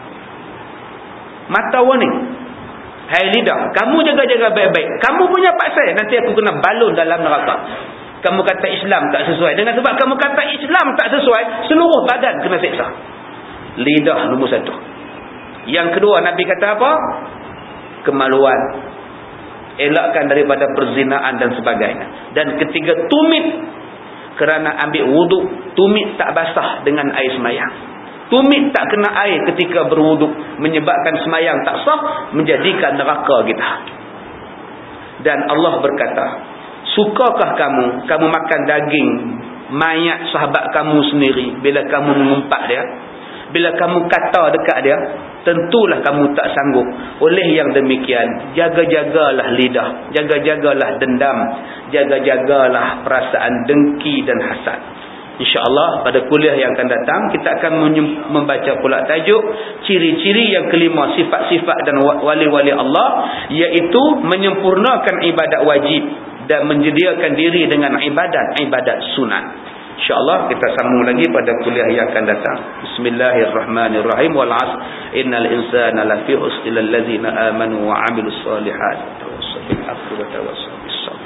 Mata warning. Hai lidah, kamu jaga-jaga baik-baik. Kamu punya pasal, nanti aku kena balun dalam neraka. Kamu kata Islam tak sesuai. Dengan sebab kamu kata Islam tak sesuai, seluruh badan kena seksa. Lidah nombor satu. Yang kedua, Nabi kata apa? Kemaluan. Elakkan daripada perzinaan dan sebagainya. Dan ketiga, tumit. kerana ambil wuduk, tumit tak basah dengan air semayang. Tumit tak kena air ketika berwuduk, menyebabkan semayang tak sah, menjadikan neraka kita. Dan Allah berkata, sukakah kamu, kamu makan daging mayat sahabat kamu sendiri bila kamu mengumpat dia? Bila kamu kata dekat dia, tentulah kamu tak sanggup. Oleh yang demikian, jaga-jagalah lidah, jaga-jagalah dendam, jaga-jagalah perasaan dengki dan hasad. InsyaAllah pada kuliah yang akan datang, kita akan membaca pula tajuk ciri-ciri yang kelima, sifat-sifat dan wali-wali Allah, iaitu menyempurnakan ibadat wajib dan menyediakan diri dengan ibadat-ibadat sunat. InsyaAllah kita sambung lagi pada kuliah yang akan datang. Bismillahirrahmanirrahim. Wal 'asr innal insana lafi khusr illa allazina amanu wa 'amilus solihat tawassaw bil haqqi wa tawassaw bis sabr.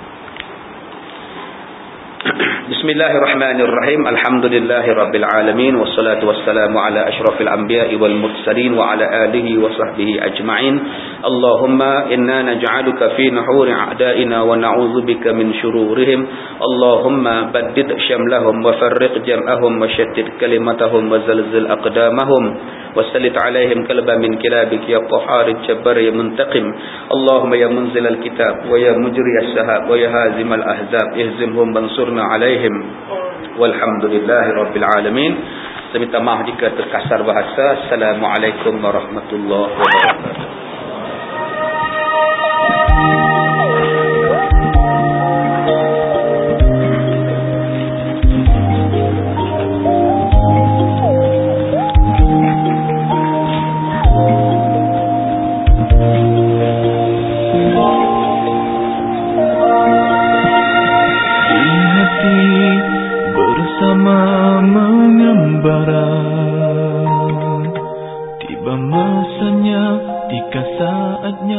Bismillahirrahmanirrahim. Alhamdulillahi rabbil alamin, wassalatu wassalamu ala asyrafil anbiya'i wal mursalin wa ala alihi wa sahbihi ajma'in. Allahumma inna naj'aluka fi nuhuri a'da'ina wa na'udzubika min syururihim. Allahumma baddid syamlahum wa farriq jam'ahum wa shattid kalimatahum wa zalzil aqdamahum wa sallit alaihim kalban min kilabik ya qahhar jabbar ya muntaqim. Allahumma ya munzilal kitab wa ya mujriyas sahab wa ya hazimal ahzab ihzimhum bansurna alaihim walhamdulillahi rabbil alamin. Saya minta maaf jika terkasar bahasa. Assalamualaikum warahmatullahi wabarakatuh. Tiba masanya, tiga saatnya.